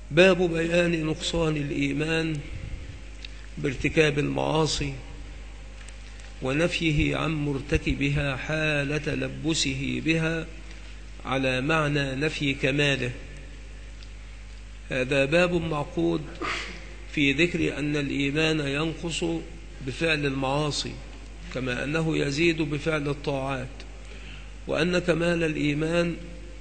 باب بيان نقصان الإيمان بارتكاب المعاصي ونفيه عن مرتكبها حال تلبسه بها على معنى نفي كماله. هذا باب معقود في ذكر أن الإيمان ينقص بفعل المعاصي كما أنه يزيد بفعل الطاعات، وأن كمال الإيمان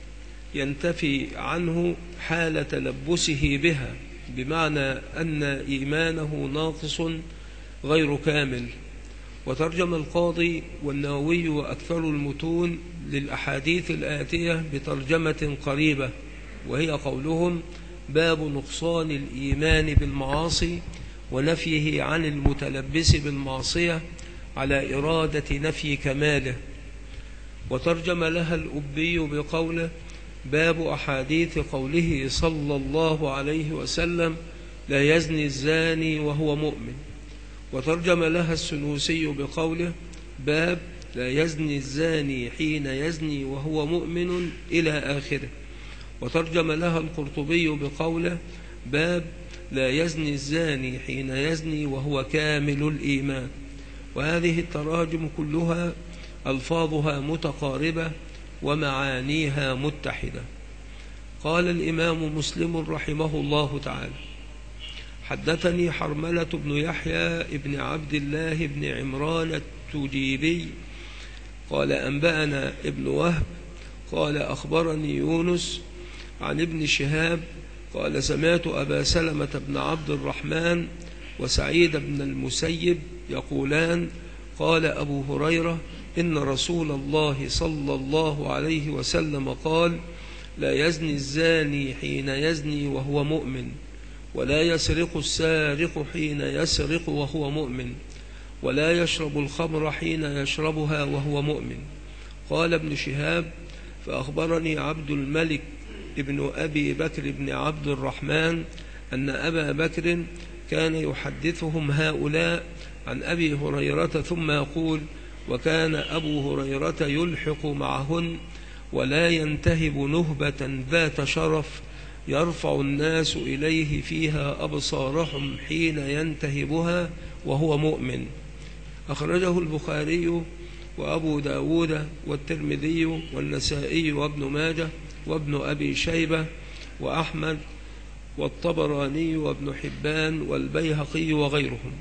ينتفي عنه حال تلبسه بها، بمعنى أن إيمانه ناقص غير كامل. وترجم القاضي والنووي وأكثر المتون للأحاديث الآتية بترجمة قريبة، وهي قولهم: باب نقصان الإيمان بالمعاصي ونفيه عن المتلبس بالمعصية على إرادة نفي كماله. وترجم لها الأبي بقوله: باب أحاديث قوله صلى الله عليه وسلم: لا يزني الزاني وهو مؤمن. وترجم لها السنوسي بقوله: باب لا يزني الزاني حين يزني وهو مؤمن إلى آخره. وترجم لها القرطبي بقوله: باب لا يزني الزاني حين يزني وهو كامل الإيمان. وهذه التراجم كلها ألفاظها متقاربة ومعانيها متحدة. قال الإمام مسلم رحمه الله تعالى: حدثني حرملة بن يحيى بن عبد الله بن عمران التجيبي قال أنبأنا ابن وهب قال أخبرني يونس عن ابن شهاب قال سمعت أبا سلمة بن عبد الرحمن وسعيد بن المسيب يقولان: قال أبو هريرة: إن رسول الله صلى الله عليه وسلم قال: لا يزني الزاني حين يزني وهو مؤمن، ولا يسرق السارق حين يسرق وهو مؤمن، ولا يشرب الخمر حين يشربها وهو مؤمن. قال ابن شهاب: فأخبرني عبد الملك ابن أبي بكر بن عبد الرحمن أن أبا بكر كان يحدثهم هؤلاء عن أبي هريرة ثم يقول: وكان أبو هريرة يلحق معهن ولا ينتهب نهبة ذات شرف يرفع الناس إليه فيها أبصارهم حين ينتهبها وهو مؤمن. أخرجه البخاري وأبو داود والترمذي والنسائي وابن ماجه وابن أبي شيبة وأحمد والطبراني وابن حبان والبيهقي وغيرهم.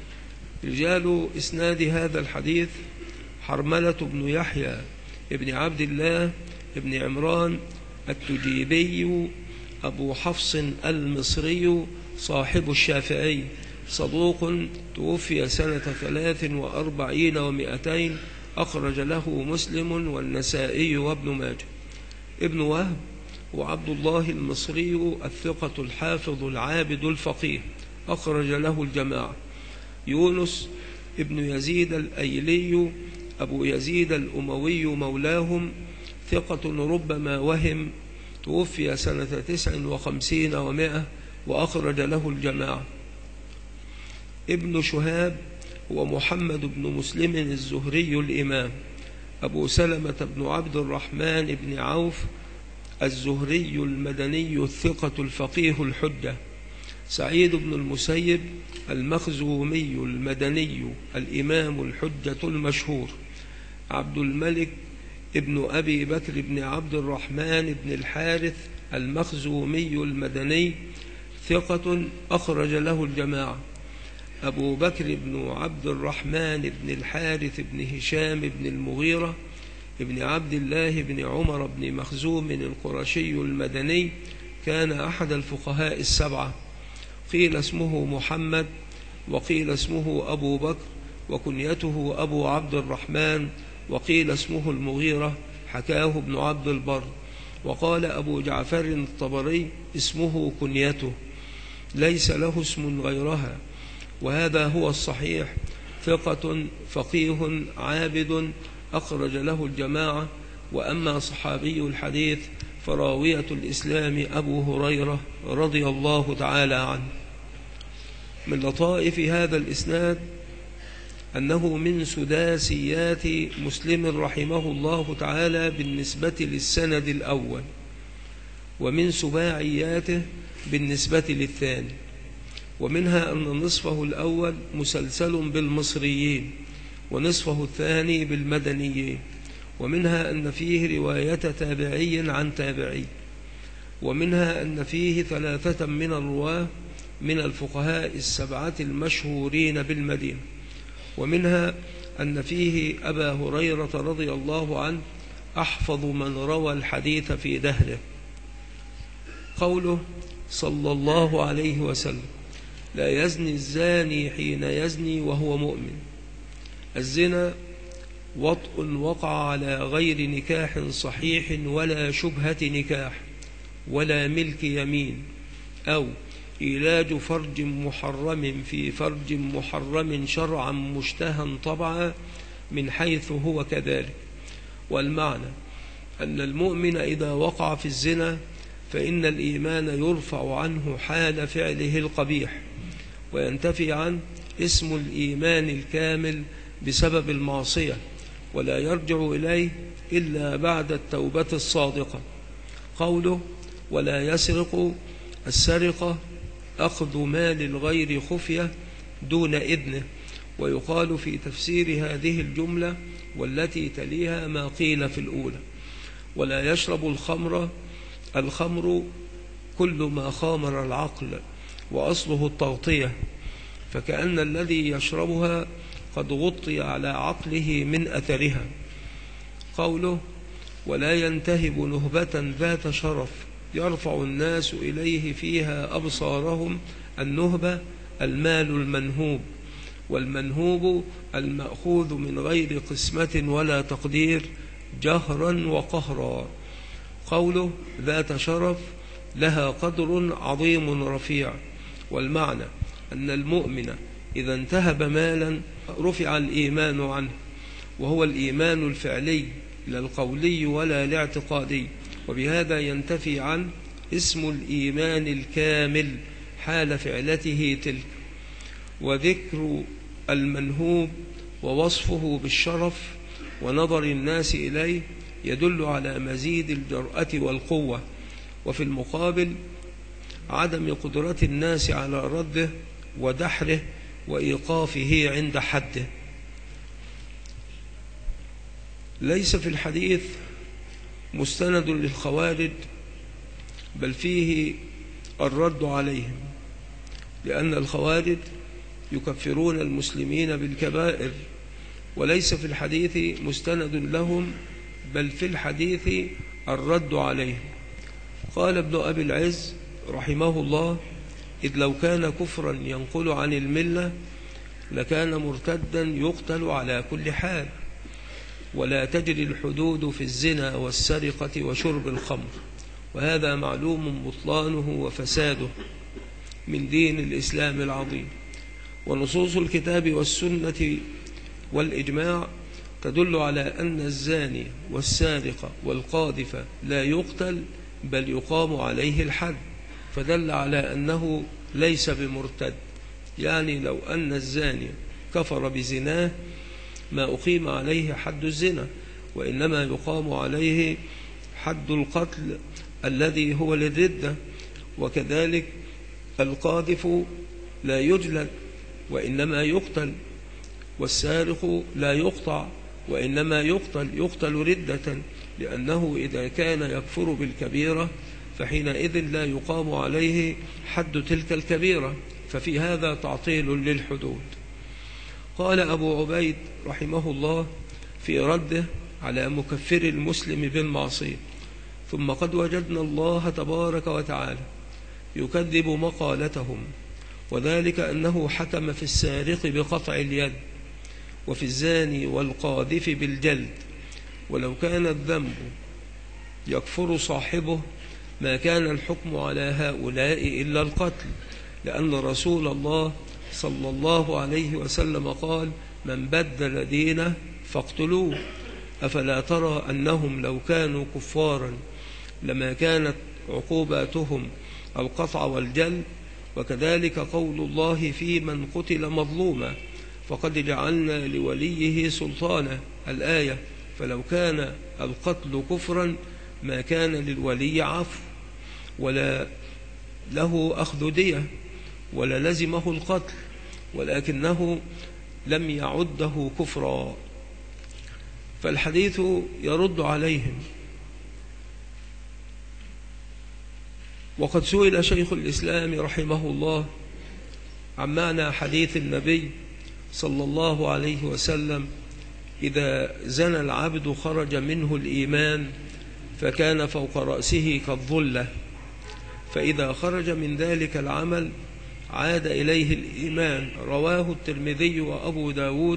رجال إسناد هذا الحديث: حرملة بن يحيى ابن عبد الله ابن عمران التجيبي أبو حفص المصري صاحب الشافعي، صدوق، توفي سنة 43 و200، أخرج له مسلم والنسائي وابن ماجه. ابن وهب وعبد الله المصري الثقة الحافظ العابد الفقيه، أخرج له الجماعة. يونس ابن يزيد الأيلي أبو يزيد الأموي مولاهم، ثقة ربما وهم، توفي سنة 59 و100، وأخرج له الجماعة. ابن شهاب هو محمد بن مسلم الزهري الإمام، أبو سلمة بن عبد الرحمن بن عوف الزهري المدني الثقة الفقيه الحجة. سعيد بن المسيب المخزومي المدني الإمام الحجة المشهور. عبد الملك ابن أبي بكر بن عبد الرحمن بن الحارث المخزومي المدني، ثقة، أخرج له الجماعة. أبو بكر بن عبد الرحمن بن الحارث بن هشام بن المغيرة ابن عبد الله بن عمر بن مخزوم القرشي المدني، كان أحد الفقهاء السبعة. قيل اسمه محمد، وقيل اسمه أبو بكر، وكنيته أبو عبد الرحمن، وقيل اسمه المغيرة، حكاه ابن عبد البر. وقال أبو جعفر الطبري: اسمه كنيته، ليس له اسم غيرها، وهذا هو الصحيح، ثقة فقيه عابد، أخرج له الجماعة. وأما صحابي الحديث فراوية الإسلام أبو هريرة رضي الله تعالى عنه. من لطائف هذا الإسناد أنه من سداسيات مسلم رحمه الله تعالى بالنسبة للسند الأول، ومن سباعياته بالنسبة للثاني. ومنها أن نصفه الأول مسلسل بالمصريين ونصفه الثاني بالمدنيين. ومنها أن فيه رواية تابعي عن تابعي. ومنها أن فيه 3 من الرواة من الفقهاء 7 المشهورين بالمدينة. ومنها أن فيه أبا هريرة رضي الله عنه أحفظ من روى الحديث في دهره. قوله صلى الله عليه وسلم: لا يزني الزاني حين يزني وهو مؤمن. الزنا وطء وقع على غير نكاح صحيح ولا شبهة نكاح ولا ملك يمين، أو إيلاج فرج محرم في فرج محرم شرعا مشتهى طبعا من حيث هو كذلك. والمعنى أن المؤمن إذا وقع في الزنا فإن الإيمان يرفع عنه حال فعله القبيح، وينتفي عنه اسم الإيمان الكامل بسبب المعصية، ولا يرجع إليه إلا بعد التوبة الصادقة. قوله ولا يسرق: السرقة أخذ مال الغير خفية دون إذنه. ويقال في تفسير هذه الجملة والتي تليها ما قيل في الأولى. ولا يشرب الخمر: الخمر كل ما خامر العقل، وأصله التغطية، فكأن الذي يشربها قد غطي على عقله من أثرها. قوله ولا ينتهب نهبة ذات شرف يرفع الناس إليه فيها أبصارهم. النهبة المال المنهوب، والمنهوب المأخوذ من غير قسمة ولا تقدير جهرا وقهرا. قوله ذات شرف لها قدر عظيم رفيع. والمعنى أن المؤمن إذا انتهب مالا رفع الإيمان عنه، وهو الإيمان الفعلي لا القولي ولا الاعتقادي، وبهذا ينتفي عنه اسم الإيمان الكامل حال فعلته تلك. وذكر المنهوب ووصفه بالشرف ونظر الناس إليه يدل على مزيد الجرأة والقوة، وفي المقابل عدم قدرة الناس على رده ودحره وإيقافه عند حده. ليس في الحديث مستند للخوارج، بل فيه الرد عليهم، لأن الخوارج يكفرون المسلمين بالكبائر، وليس في الحديث مستند لهم، بل في الحديث الرد عليهم. قال ابن أبي العز رحمه الله: إذ لو كان كفرا ينقل عن الملة لكان مرتدا يقتل على كل حال، ولا تجري الحدود في الزنا والسرقة وشرب الخمر، وهذا معلوم بطلانه وفساده من دين الإسلام العظيم. ونصوص الكتاب والسنة والإجماع تدل على أن الزاني والسارق والقاذف لا يقتل بل يقام عليه الحد، فدل على أنه ليس بمرتد. يعني لو أن الزاني كفر بزناه ما أقيم عليه حد الزنا، وإنما يقام عليه حد القتل الذي هو للردة. وكذلك القاذف لا يجلد وإنما يقتل، والسارق لا يقطع وإنما يقتل ردة، لأنه إذا كان يكفر بالكبيرة فحينئذ لا يقام عليه حد تلك الكبيرة، ففي هذا تعطيل للحدود. قال أبو عبيد رحمه الله في رده على مكفر المسلم بالمعصية: ثم قد وجدنا الله تبارك وتعالى يكذب مقالتهم، وذلك أنه حكم في السارق بقطع اليد، وفي الزاني والقاذف بالجلد. ولو كان الذنب يكفر صاحبه ما كان الحكم على هؤلاء إلا القتل، لأن رسول الله صلى الله عليه وسلم قال: من بدل دينه فاقتلوه. أفلا ترى أنهم لو كانوا كفارا لما كانت عقوباتهم القطع والجلد؟ وكذلك قول الله في من قتل مظلوما: فقد جعلنا لوليه سلطانا، الآية. فلو كان القتل كفرا ما كان للولي عفو. ولا له أخذ دية ولا لزمه القتل، ولكنه لم يعده كفرا، فالحديث يرد عليهم. وقد سئل شيخ الإسلام رحمه الله عن معنى حديث النبي صلى الله عليه وسلم: إذا زنى العبد خرج منه الإيمان فكان فوق رأسه كالظلة، فإذا خرج من ذلك العمل عاد إليه الإيمان. رواه الترمذي وأبو داود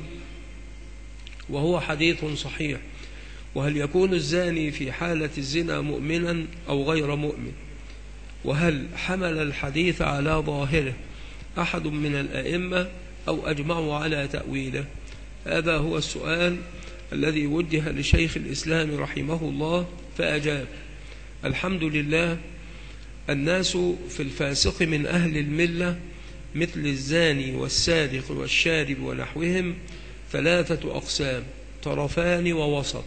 وهو حديث صحيح. وهل يكون الزاني في حالة الزنا مؤمنا أو غير مؤمن؟ وهل حمل الحديث على ظاهره أحد من الأئمة أو أجمعوا على تأويله؟ هذا هو السؤال الذي وجه لشيخ الإسلام رحمه الله، فأجاب: الحمد لله، الناس في الفاسق من أهل الملة مثل الزاني والسارق والشارب ونحوهم 3 أقسام: طرفان ووسط.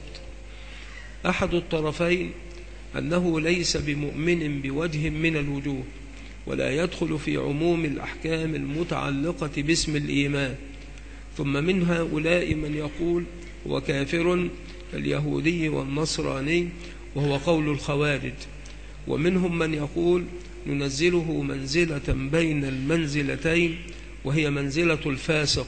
أحد الطرفين أنه ليس بمؤمن بوجه من الوجوه، ولا يدخل في عموم الأحكام المتعلقة باسم الإيمان. ثم من هؤلاء من يقول هو كافر اليهودي والنصراني، وهو قول الخوارج. ومنهم من يقول ننزله منزلة بين المنزلتين، وهي منزلة الفاسق،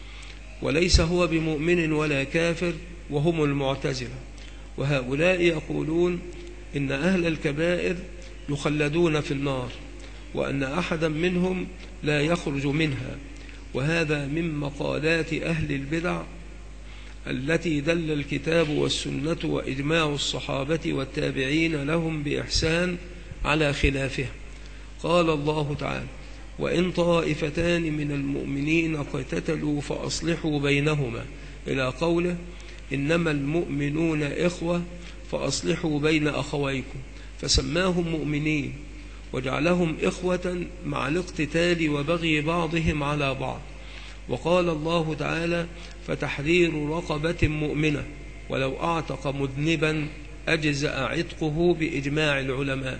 وليس هو بمؤمن ولا كافر، وهم المعتزلة. وهؤلاء يقولون إن أهل الكبائر يخلدون في النار، وأن أحدا منهم لا يخرج منها. وهذا من مقالات أهل البدع التي دل الكتاب والسنة وإجماع الصحابة والتابعين لهم بإحسان على خلافه. قال الله تعالى: وإن طائفتان من المؤمنين اقتتلوا فأصلحوا بينهما، إلى قوله: إنما المؤمنون إخوة فأصلحوا بين أخويكم، فسماهم مؤمنين وجعلهم إخوة مع الاقتتال وبغي بعضهم على بعض. وقال الله تعالى: فتحرير رقبة مؤمنة ولو أعتق مذنبا أجزأ عتقه بإجماع العلماء.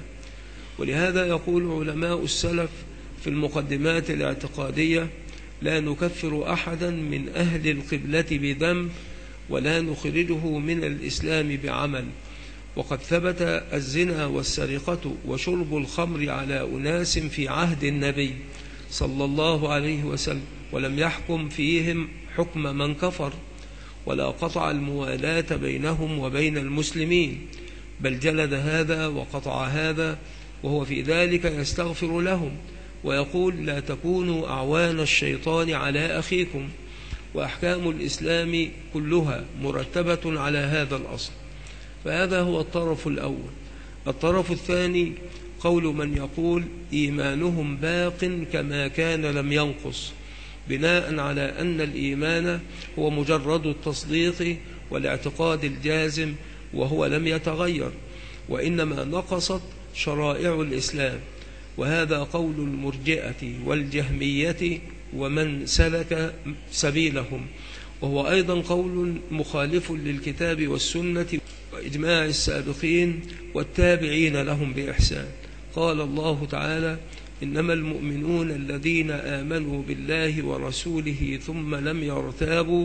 ولهذا يقول علماء السلف في المقدمات الاعتقادية: لا نكفر أحدا من أهل القبلة بذنب ولا نخرجه من الإسلام بعمل. وقد ثبت الزنا والسرقة وشرب الخمر على أناس في عهد النبي صلى الله عليه وسلم، ولم يحكم فيهم حكم من كفر، ولا قطع الموالاة بينهم وبين المسلمين، بل جلد هذا وقطع هذا، وهو في ذلك يستغفر لهم ويقول: لا تكونوا أعوان الشيطان على أخيكم. وأحكام الإسلام كلها مرتبة على هذا الأصل. فهذا هو الطرف الأول. الطرف الثاني قول من يقول إيمانهم باق كما كان لم ينقص، بناء على أن الإيمان هو مجرد التصديق والاعتقاد الجازم، وهو لم يتغير، وإنما نقصت شرائع الإسلام. وهذا قول المرجئة والجهمية ومن سلك سبيلهم، وهو أيضا قول مخالف للكتاب والسنة وإجماع السابقين والتابعين لهم بإحسان. قال الله تعالى: إنما المؤمنون الذين آمنوا بالله ورسوله ثم لم يرتابوا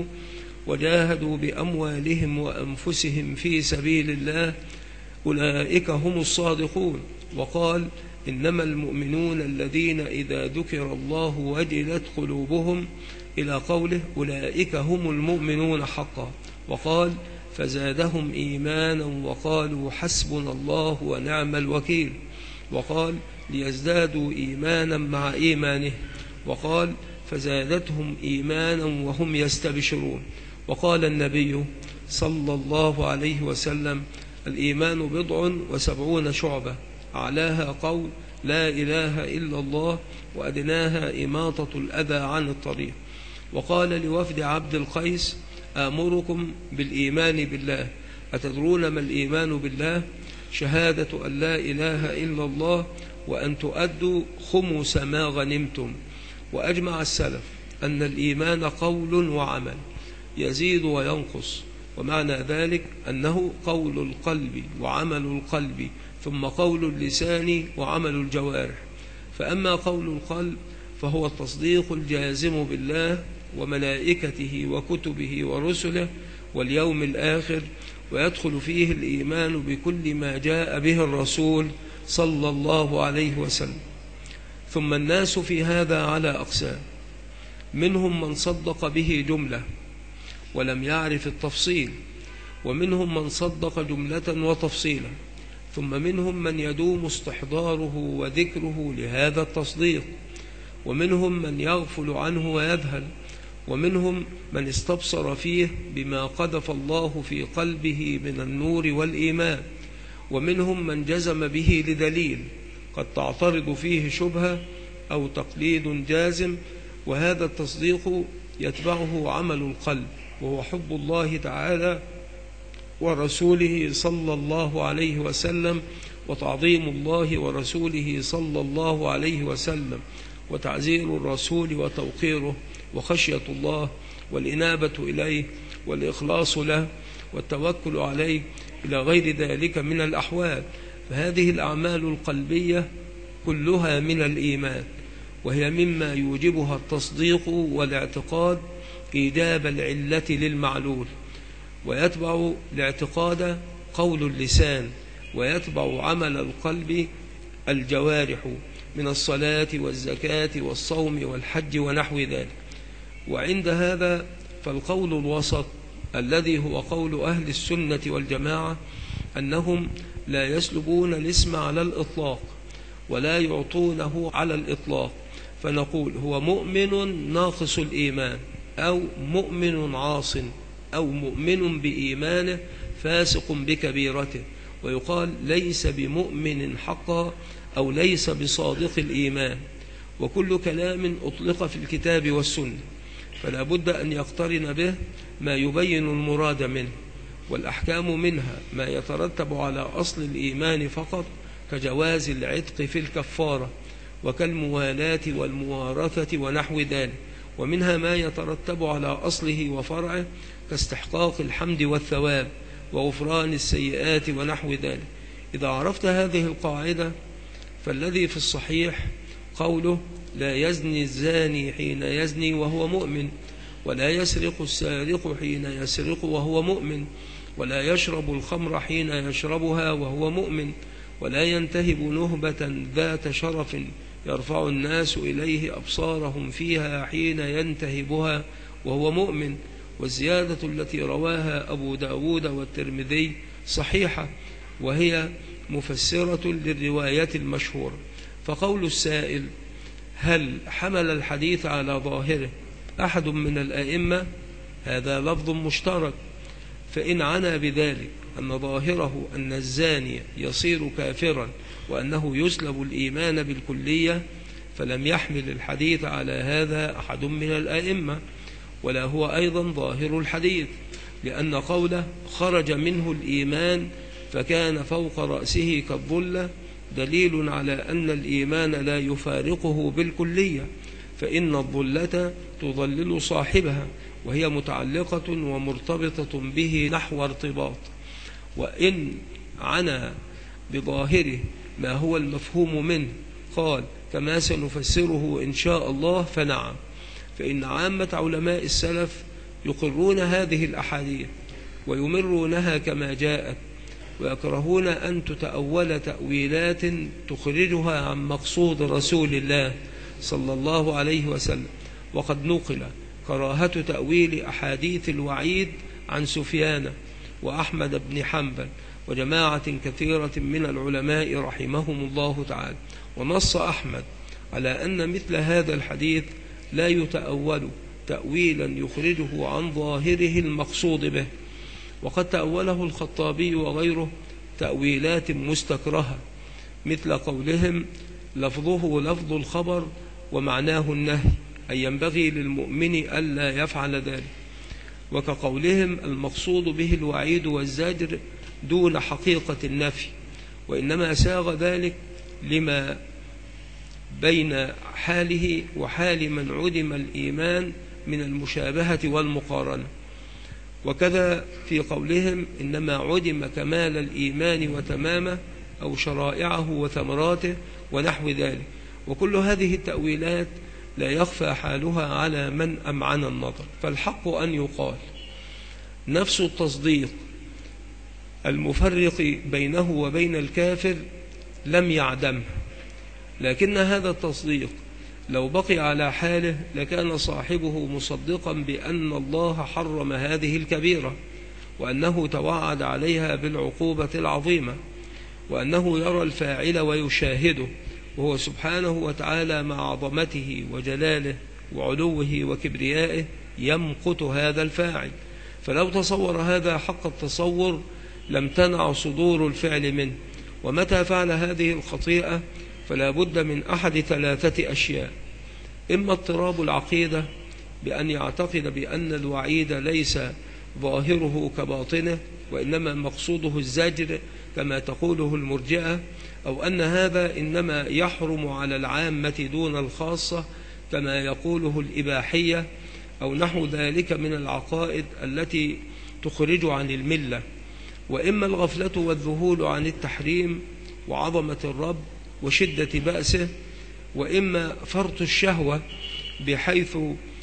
وجاهدوا بأموالهم وأنفسهم في سبيل الله أولئك هم الصادقون. وقال: إنما المؤمنون الذين إذا ذكر الله وجلت قلوبهم، إلى قوله: أولئك هم المؤمنون حقا. وقال: فزادهم إيمانا وقالوا حسبنا الله ونعم الوكيل. وقال: ليزدادوا إيمانا مع إيمانه. وقال: فزادتهم إيمانا وهم يستبشرون. وقال النبي صلى الله عليه وسلم: الإيمان 70 شعبة، أعلاها قول لا إله إلا الله، وأدناها إماطة الأذى عن الطريق. وقال لوفد عبد القيس: آمركم بالإيمان بالله. أتدرون ما الإيمان بالله؟ شهادة أن لا إله إلا الله وأن تؤدوا خمس ما غنمتم. وأجمع السلف أن الإيمان قول وعمل يزيد وينقص، ومعنى ذلك أنه قول القلب وعمل القلب، ثم قول اللسان وعمل الجوارح. فأما قول القلب فهو التصديق الجازم بالله وملائكته وكتبه ورسله واليوم الآخر، ويدخل فيه الإيمان بكل ما جاء به الرسول صلى الله عليه وسلم. ثم الناس في هذا على أقسام: منهم من صدق به جملة ولم يعرف التفصيل، ومنهم من صدق جملة وتفصيلا، ثم منهم من يدوم استحضاره وذكره لهذا التصديق، ومنهم من يغفل عنه ويذهل، ومنهم من استبصر فيه بما قذف الله في قلبه من النور والإيمان، ومنهم من جزم به لدليل قد تعترض فيه شبهة أو تقليد جازم. وهذا التصديق يتبعه عمل القلب، وهو حب الله تعالى ورسوله صلى الله عليه وسلم، وتعظيم الله ورسوله صلى الله عليه وسلم، وتعزير الرسول وتوقيره، وخشية الله، والإنابة إليه، والإخلاص له، والتوكل عليه، إلى غير ذلك من الأحوال. فهذه الأعمال القلبية كلها من الإيمان، وهي مما يوجبها التصديق والاعتقاد إيجاب العلة للمعلول. ويتبع الاعتقاد قول اللسان، ويتبع عمل القلب الجوارح من الصلاة والزكاة والصوم والحج ونحو ذلك. وعند هذا فالقول الوسط الذي هو قول أهل السنة والجماعة أنهم لا يسلبون الاسم على الإطلاق ولا يعطونه على الإطلاق، فنقول هو مؤمن ناقص الإيمان، أو مؤمن عاص، أو مؤمن بإيمانه فاسق بكبيرته، ويقال ليس بمؤمن حقا أو ليس بصادق الإيمان. وكل كلام أطلق في الكتاب والسنة فلا بد أن يقترن به ما يبين المراد منه، والأحكام منها ما يترتب على أصل الإيمان فقط، كجواز العتق في الكفارة، وكالموالاة والموارثة ونحو ذلك، ومنها ما يترتب على أصله وفرعه، كاستحقاق الحمد والثواب وغفران السيئات ونحو ذلك. إذا عرفت هذه القاعدة فالذي في الصحيح قوله: لا يزني الزاني حين يزني وهو مؤمن، ولا يسرق السارق حين يسرق وهو مؤمن، ولا يشرب الخمر حين يشربها وهو مؤمن، ولا ينتهب نهبة ذات شرف يرفع الناس إليه أبصارهم فيها حين ينتهبها وهو مؤمن. والزيادة التي رواها أبو داود والترمذي صحيحة، وهي مفسرة للرواية المشهورة. فقول السائل: هل حمل الحديث على ظاهره أحد من الأئمة؟ هذا لفظ مشترك، فإن عنا بذلك أن ظاهره أن الزاني يصير كافرا وأنه يسلب الإيمان بالكلية، فلم يحمل الحديث على هذا أحد من الأئمة، ولا هو أيضا ظاهر الحديث، لأن قوله خرج منه الإيمان فكان فوق رأسه كالظلة دليل على أن الإيمان لا يفارقه بالكلية، فإن الظلة تظلل صاحبها، وهي متعلقة ومرتبطة به نحو ارتباط. وإن عنا بظاهره ما هو المفهوم منه قال كما سنفسره إن شاء الله، فنعم، فإن عامة علماء السلف يقرون هذه الأحاديث ويمرونها كما جاءت، ويكرهون أن تتأول تأويلات تخرجها عن مقصود رسول الله صلى الله عليه وسلم. وقد نقل كراهة تأويل أحاديث الوعيد عن سفيان وأحمد بن حنبل وجماعة كثيرة من العلماء رحمهم الله تعالى. ونص أحمد على أن مثل هذا الحديث لا يتأول تأويلا يخرجه عن ظاهره المقصود به. وقد تأوله الخطابي وغيره تأويلات مستكرهة، مثل قولهم لفظه لفظ الخبر ومعناه النهي، أي ينبغي للمؤمن ألا يفعل ذلك، وكقولهم المقصود به الوعيد والزجر دون حقيقة النفي، وإنما ساغ ذلك لما بين حاله وحال من عدم الإيمان من المشابهة والمقارنة. وكذا في قولهم إنما عدم كمال الإيمان وتمامه أو شرائعه وثمراته ونحو ذلك. وكل هذه التأويلات لا يخفى حالها على من أمعن النظر. فالحق أن يقال نفس التصديق المفرق بينه وبين الكافر لم يعدمه، لكن هذا التصديق لو بقي على حاله لكان صاحبه مصدقا بأن الله حرم هذه الكبيرة، وأنه توعد عليها بالعقوبة العظيمة، وأنه يرى الفاعل ويشاهده، وهو سبحانه وتعالى مع عظمته وجلاله وعلوه وكبريائه يمقت هذا الفاعل. فلو تصور هذا حق التصور لم تنع صدور الفعل منه. ومتى فعل هذه الخطيئة فلا بد من أحد ثلاثة أشياء: إما اضطراب العقيدة بأن يعتقد بأن الوعيد ليس ظاهره كباطنه وإنما مقصوده الزجر كما تقوله المرجئة، أو أن هذا إنما يحرم على العامة دون الخاصة كما يقوله الإباحية، أو نحو ذلك من العقائد التي تخرج عن الملة. وإما الغفلة والذهول عن التحريم وعظمة الرب وشدة بأسه، وإما فرط الشهوة بحيث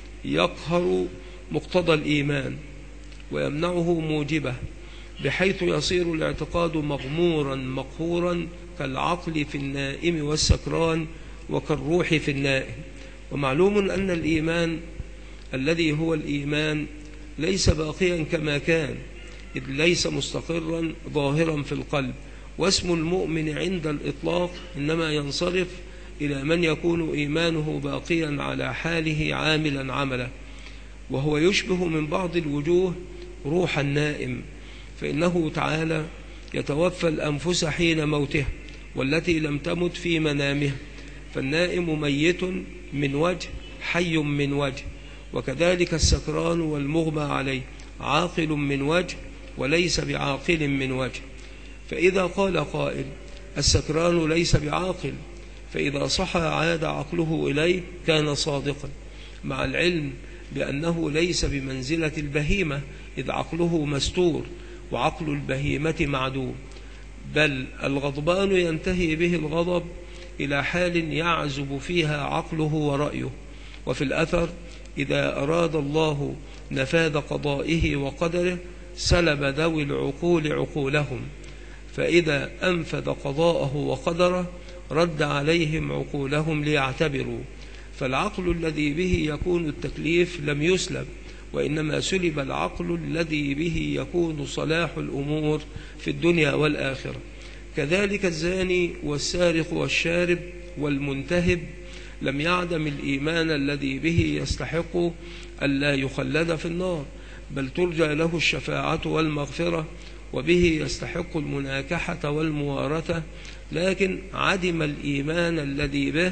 يقهر مقتضى الإيمان ويمنعه موجبه، بحيث يصير الاعتقاد مغمورا مقهورا كالعقل في النائم والسكران وكالروح في النائم. ومعلوم أن الإيمان الذي هو الإيمان ليس باقيا كما كان، إذ ليس مستقرا ظاهرا في القلب. واسم المؤمن عند الإطلاق إنما ينصرف إلى من يكون إيمانه باقيا على حاله عاملا عملا، وهو يشبه من بعض الوجوه روح النائم، فإنه تعالى يتوفى الأنفس حين موتها والتي لم تمت في منامها، فالنائم ميت من وجه حي من وجه، وكذلك السكران والمغمى عليه عاقل من وجه وليس بعاقل من وجه. فإذا قال قائل السكران ليس بعاقل، فإذا صح عاد عقله إليه كان صادقا، مع العلم بأنه ليس بمنزلة البهيمة إذ عقله مستور وعقل البهيمة معدوم، بل الغضبان ينتهي به الغضب إلى حال يعزب فيها عقله ورأيه. وفي الأثر إذا أراد الله نفاذ قضائه وقدره سلب ذوي العقول عقولهم، فإذا أنفذ قضاءه وقدره رد عليهم عقولهم ليعتبروا. فالعقل الذي به يكون التكليف لم يسلب، وإنما سلب العقل الذي به يكون صلاح الأمور في الدنيا والآخرة. كذلك الزاني والسارق والشارب والمنتهب لم يعدم الإيمان الذي به يستحق ألا يخلد في النار، بل ترجى له الشفاعة والمغفرة، وبه يستحق المناكحة والموارثة، لكن عدم الإيمان الذي به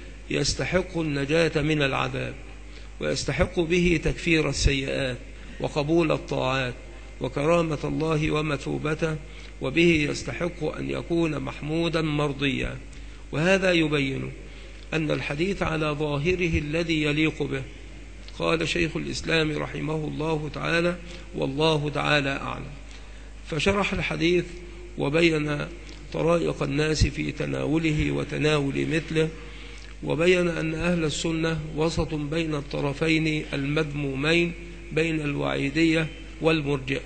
يستحق النجاة من العذاب، ويستحق به تكفير السيئات وقبول الطاعات وكرامة الله ومثوبته، وبه يستحق أن يكون محمودا مرضيا. وهذا يبين أن الحديث على ظاهره الذي يليق به. قال شيخ الإسلام رحمه الله تعالى: والله تعالى أعلم. فشرح الحديث وبين طرائق الناس في تناوله وتناول مثله، وبين أن أهل السنة وسط بين الطرفين المذمومين بين الوعيدية والمرجئة.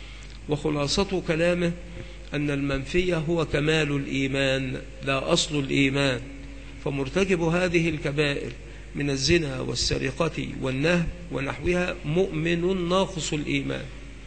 وخلاصة كلامه أن المنفي هو كمال الإيمان لا أصل الإيمان، فمرتكب هذه الكبائر من الزنا والسرقة والنهب ونحوها مؤمن ناقص الإيمان.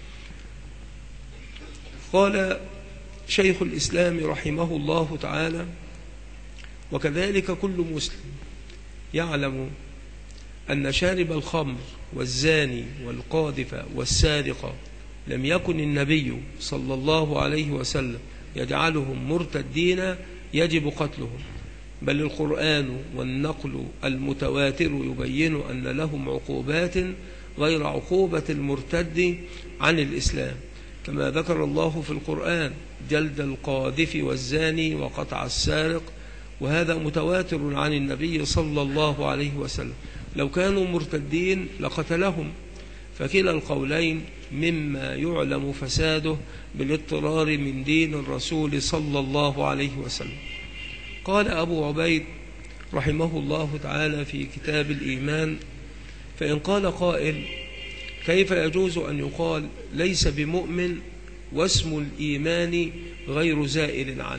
قال شيخ الإسلام رحمه الله تعالى: وكذلك كل مسلم يعلم أن شارب الخمر والزاني والقاذف والسارق لم يكن النبي صلى الله عليه وسلم يجعلهم مرتدين يجب قتلهم، بل القرآن والنقل المتواتر يبين أن لهم عقوبات غير عقوبة المرتد عن الإسلام، كما ذكر الله في القرآن جلد القاذف والزاني وقطع السارق، وهذا متواتر عن النبي صلى الله عليه وسلم. لو كانوا مرتدين لقتلهم، فكلا القولين مما يعلم فساده بالاضطرار من دين الرسول صلى الله عليه وسلم. قال أبو عبيد رحمه الله تعالى في كتاب الإيمان: فإن قال قائل: كيف يجوز أن يقال ليس بمؤمن واسم الإيمان غير زائل عنه؟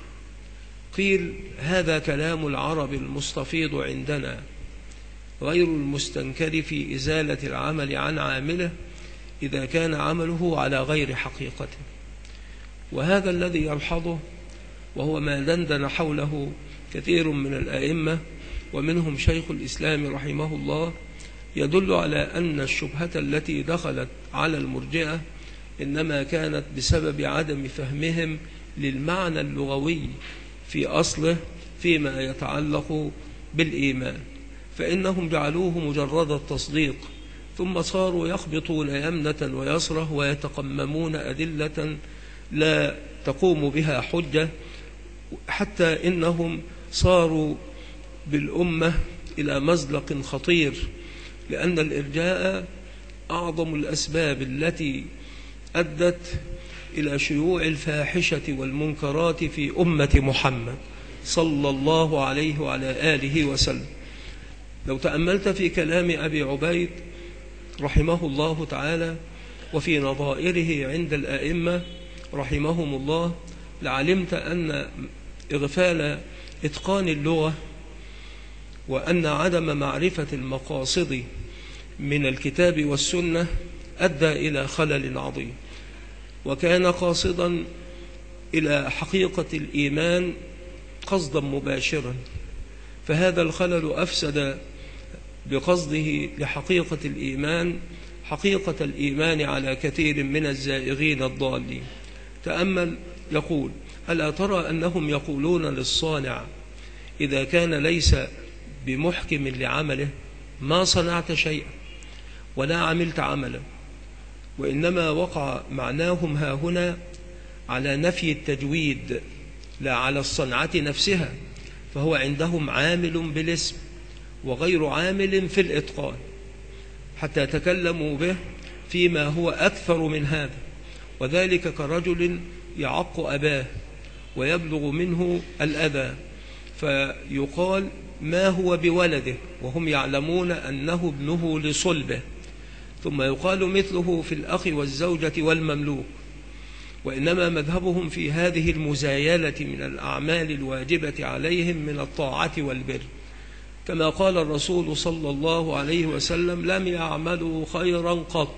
قيل: هذا كلام العرب المستفيض عندنا غير المستنكر في إزالة العمل عن عامله إذا كان عمله على غير حقيقته. وهذا الذي يلحظه، وهو ما دندن حوله كثير من الأئمة ومنهم شيخ الإسلام رحمه الله، يدل على أن الشبهة التي دخلت على المرجئة إنما كانت بسبب عدم فهمهم للمعنى اللغوي في أصله فيما يتعلق بالإيمان، فإنهم جعلوه مجرد التصديق، ثم صاروا يخبطون يمنة ويسرة ويتقممون أدلة لا تقوم بها حجة، حتى إنهم صاروا بالأمة إلى مزلق خطير، لأن الإرجاء أعظم الأسباب التي أدت إلى شيوع الفاحشة والمنكرات في أمة محمد صلى الله عليه وعلى آله وسلم. لو تأملت في كلام أبي عبيد رحمه الله تعالى وفي نظائره عند الأئمة رحمهم الله، لعلمت أن إغفال إتقان اللغة وأن عدم معرفة المقاصد من الكتاب والسنة أدى إلى خلل عظيم، وكان قاصدا إلى حقيقة الإيمان قصدا مباشرا، فهذا الخلل أفسد بقصده لحقيقة الإيمان حقيقة الإيمان على كثير من الزائغين الضالين. تأمل، يقول: ألا ترى أنهم يقولون للصانع إذا كان ليس بمحكم لعمله ما صنعت شيئا ولا عملت عملا، وإنما وقع معناهم هاهنا على نفي التجويد لا على الصنعة نفسها، فهو عندهم عامل بالاسم وغير عامل في الإتقان، حتى تكلموا به فيما هو أكثر من هذا، وذلك كرجل يعق أباه ويبلغ منه الأذى فيقال ما هو بولده وهم يعلمون أنه ابنه لصلبه، ثم يقال مثله في الأخ والزوجة والمملوك. وإنما مذهبهم في هذه المزايلة من الأعمال الواجبة عليهم من الطاعة والبر، كما قال الرسول صلى الله عليه وسلم: لم يعملوا خيرا قط،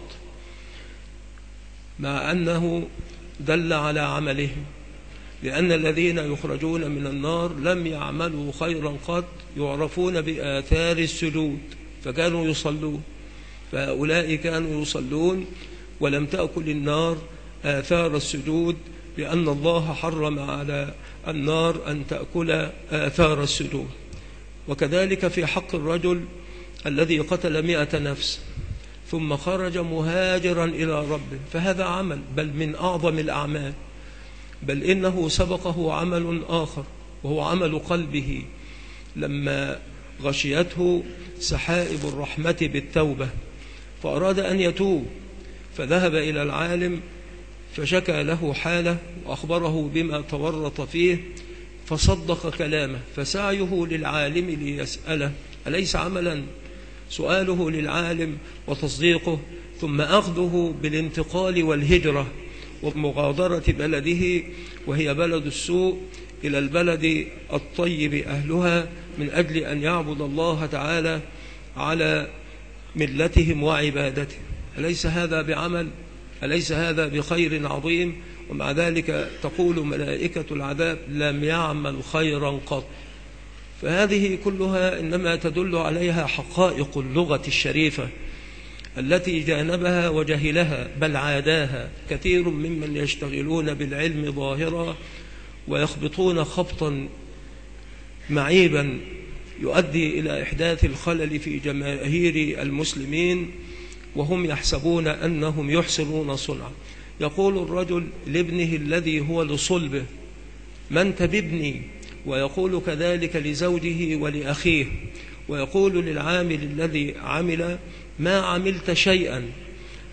مع أنه دل على عملهم، لأن الذين يخرجون من النار لم يعملوا خيرا قط يعرفون بآثار السجود، فكانوا يصلون، فهؤلاء كانوا يصلون ولم تأكل النار آثار السجود، لأن الله حرم على النار أن تأكل آثار السجود. وكذلك في حق الرجل الذي قتل 100 نفس ثم خرج مهاجرا إلى ربه، فهذا عمل بل من أعظم الأعمال، بل إنه سبقه عمل آخر وهو عمل قلبه لما غشيته سحائب الرحمة بالتوبة فأراد أن يتوب، فذهب إلى العالم فشكى له حاله وأخبره بما تورط فيه فصدق كلامه، فسعيه للعالم ليسأله أليس عملا؟ سؤاله للعالم وتصديقه، ثم أخذه بالانتقال والهجرة ومغادرة بلده وهي بلد السوء إلى البلد الطيب أهلها، من أجل أن يعبد الله تعالى على ملتهم وعبادته. أليس هذا بعمل؟ أليس هذا بخير عظيم؟ ومع ذلك تقول ملائكة العذاب: لم يعمل خيرا قط. فهذه كلها إنما تدل عليها حقائق اللغة الشريفة التي جانبها وجهلها بل عاداها كثير ممن يشتغلون بالعلم ظاهرا ويخبطون خبطا معيبا يؤدي إلى إحداث الخلل في جماهير المسلمين، وهم يحسبون أنهم يحسنون صنعا. يقول الرجل لابنه الذي هو لصلبه: من أنت بابني؟ ويقول كذلك لزوجه ولأخيه، ويقول للعامل الذي عمل: ما عملت شيئا،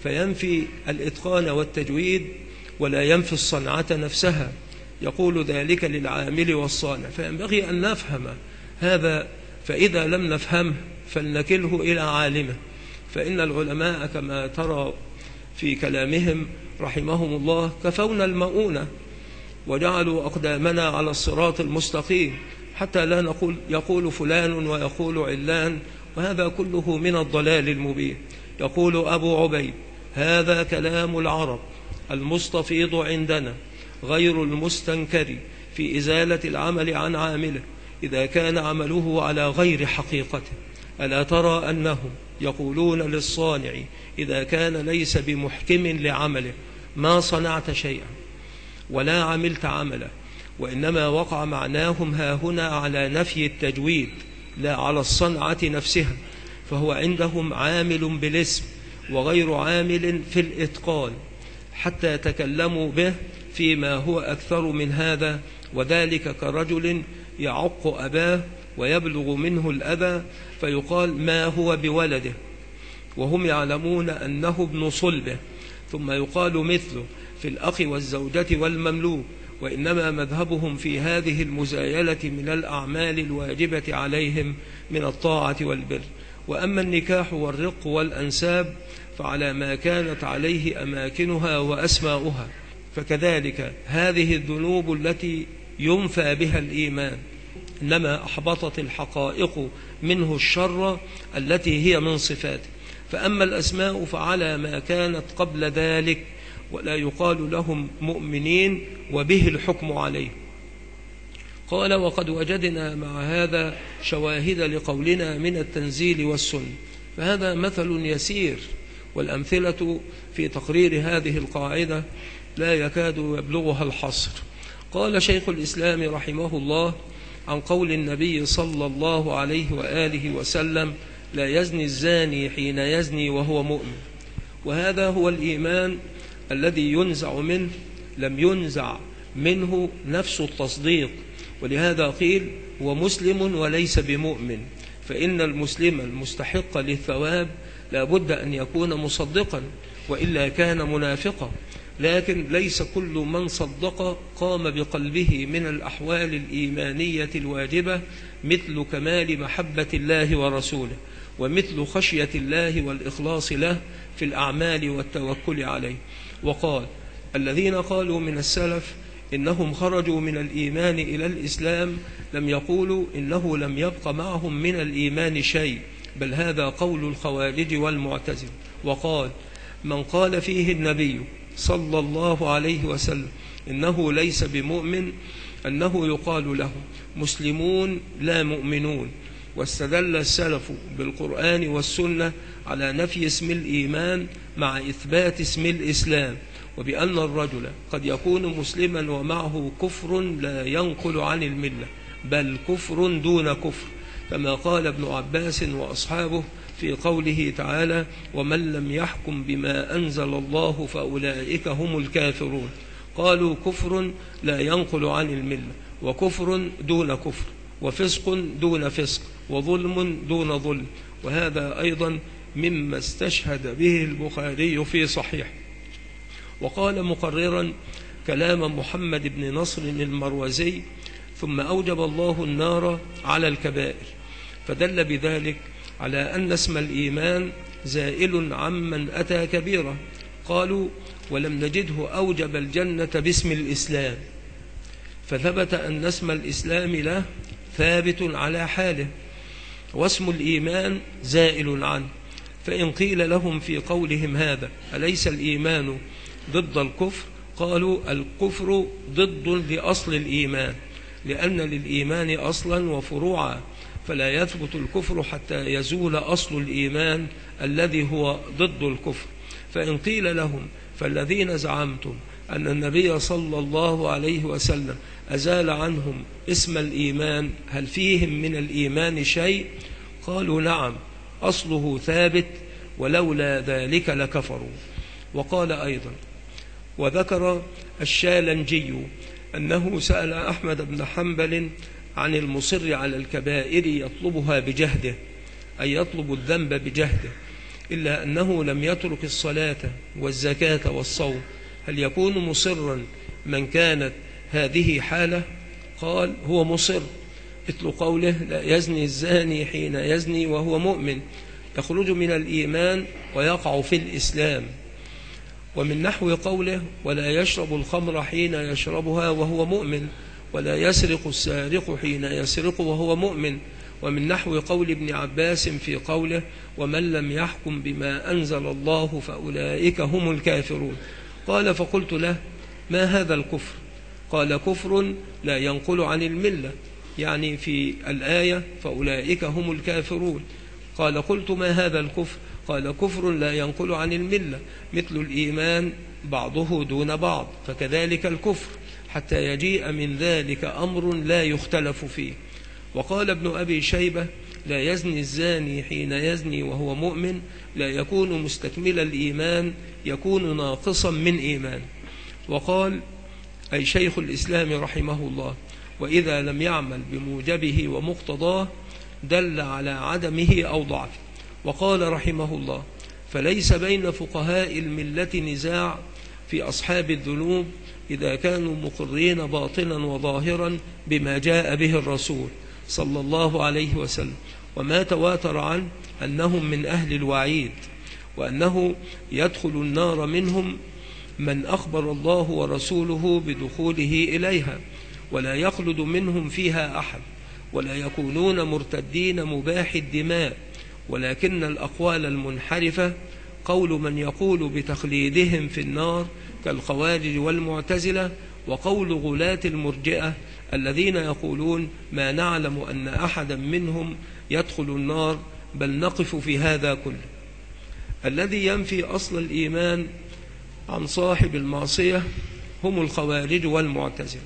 فينفي الإتقان والتجويد ولا ينفي الصنعة نفسها، يقول ذلك للعامل والصانع. فينبغي أن نفهم هذا، فإذا لم نفهمه فلنكله إلى عالمه. فإن العلماء كما ترى في كلامهم رحمهم الله كفونا المؤونة وجعلوا أقدامنا على الصراط المستقيم، حتى لا نقول يقول فلان ويقول علان، وهذا كله من الضلال المبين. يقول أبو عبيد: هذا كلام العرب المستفيض عندنا غير المستنكر في إزالة العمل عن عامله إذا كان عمله على غير حقيقته. ألا ترى أنهم يقولون للصانع إذا كان ليس بمحكم لعمله: ما صنعت شيئا ولا عملت عملا، وإنما وقع معناهم هاهنا على نفي التجويد لا على الصنعة نفسها، فهو عندهم عامل بالاسم وغير عامل في الإتقان، حتى تكلموا به فيما هو أكثر من هذا، وذلك كرجل يعق أباه ويبلغ منه الأذى فيقال ما هو بولده، وهم يعلمون أنه ابن صلبه، ثم يقال مثله في الأخ والزوجة والمملوك. وإنما مذهبهم في هذه المزايلة من الأعمال الواجبة عليهم من الطاعة والبر. وأما النكاح والرق والأنساب فعلى ما كانت عليه أماكنها وأسماؤها، فكذلك هذه الذنوب التي ينفى بها الإيمان إنما أحبطت الحقائق منه الشر التي هي من صفاته. فأما الأسماء فعلى ما كانت قبل ذلك، ولا يقال لهم مؤمنين وبه الحكم عليه. قال: وقد وجدنا مع هذا شواهد لقولنا من التنزيل والسنة. فهذا مثل يسير، والأمثلة في تقرير هذه القاعدة لا يكاد يبلغها الحصر. قال شيخ الإسلام رحمه الله عن قول النبي صلى الله عليه وآله وسلم: لا يزني الزاني حين يزني وهو مؤمن. وهذا هو الإيمان الذي ينزع منه، لم ينزع منه نفس التصديق، ولهذا قيل هو مسلم وليس بمؤمن. فإن المسلم المستحق للثواب لا بد أن يكون مصدقا، وإلا كان منافقا. لكن ليس كل من صدق قام بقلبه من الأحوال الإيمانية الواجبة، مثل كمال محبة الله ورسوله، ومثل خشية الله والإخلاص له في الأعمال والتوكل عليه. وقال: الذين قالوا من السلف إنهم خرجوا من الإيمان إلى الإسلام لم يقولوا إنه لم يبق معهم من الإيمان شيء، بل هذا قول الخوارج والمعتزلة. وقال: من قال فيه النبي صلى الله عليه وسلم إنه ليس بمؤمن أنه يقال له مسلمون لا مؤمنون. واستدل السلف بالقرآن والسنة على نفي اسم الإيمان مع إثبات اسم الإسلام، وبأن الرجل قد يكون مسلما ومعه كفر لا ينقل عن الملة، بل كفر دون كفر، كما قال ابن عباس وأصحابه في قوله تعالى: ومن لم يحكم بما أنزل الله فأولئك هم الكافرون. قالوا كفر لا ينقل عن الملة، وكفر دون كفر، وفسق دون فسق، وظلم دون ظلم. وهذا أيضا مما استشهد به البخاري في صحيح. وقال مقررا كلام محمد بن نصر المروزي: ثم أوجب الله النار على الكبائر، فدل بذلك على أن اسم الإيمان زائل عمن أتى كبيرة. قالوا: ولم نجده أوجب الجنة باسم الإسلام، فثبت أن اسم الإسلام له ثابت على حاله، واسم الإيمان زائل عنه. فإن قيل لهم في قولهم هذا: أليس الإيمان ضد الكفر؟ قالوا: الكفر ضد لأصل الإيمان، لأن للإيمان أصلا وفروعا، فلا يثبت الكفر حتى يزول أصل الإيمان الذي هو ضد الكفر. فإن قيل لهم: فالذين زعمتم أن النبي صلى الله عليه وسلم أزال عنهم اسم الإيمان هل فيهم من الإيمان شيء؟ قالوا: نعم، أصله ثابت، ولولا ذلك لكفروا. وقال أيضا: وذكر الشالنجي أنه سأل أحمد بن حنبل عن المصر على الكبائر يطلبها بجهده، أي يطلب الذنب بجهده، إلا أنه لم يترك الصلاة والزكاة والصوم، هل يكون مصرا من كانت هذه حالة؟ قال هو مصر، مثل قوله لا يزني الزاني حين يزني وهو مؤمن، يخرج من الإيمان ويقع في الإسلام. ومن نحو قوله ولا يشرب الخمر حين يشربها وهو مؤمن، ولا يسرق السارق حين يسرق وهو مؤمن. ومن نحو قول ابن عباس في قوله ومن لم يحكم بما أنزل الله فأولئك هم الكافرون. قال فقلت له ما هذا الكفر؟ قال كفر لا ينقل عن الملة، يعني في الآية فأولئك هم الكافرون. قال قلت ما هذا الكفر؟ قال كفر لا ينقل عن الملة، مثل الإيمان بعضه دون بعض، فكذلك الكفر حتى يجيء من ذلك أمر لا يختلف فيه. وقال ابن أبي شيبة لا يزني الزاني حين يزني وهو مؤمن، لا يكون مستكمل الإيمان، يكون ناقصا من إيمان. وقال أي شيخ الإسلام رحمه الله وإذا لم يعمل بموجبه ومقتضاه دل على عدمه أو ضعفه. وقال رحمه الله فليس بين فقهاء الملة نزاع في أصحاب الذنوب إذا كانوا مقرين باطنا وظاهرا بما جاء به الرسول صلى الله عليه وسلم، وما تواتر عنه أنهم من أهل الوعيد، وأنه يدخل النار منهم من أخبر الله ورسوله بدخوله إليها، ولا يخلد منهم فيها أحد، ولا يكونون مرتدين مباح الدماء. ولكن الأقوال المنحرفة قول من يقول بتخليدهم في النار كالخوارج والمعتزلة، وقول غلاة المرجئة الذين يقولون ما نعلم أن أحدا منهم يدخل النار، بل نقف في هذا كله. الذي ينفي أصل الإيمان عن صاحب المعصية هم الخوارج والمعتزلة.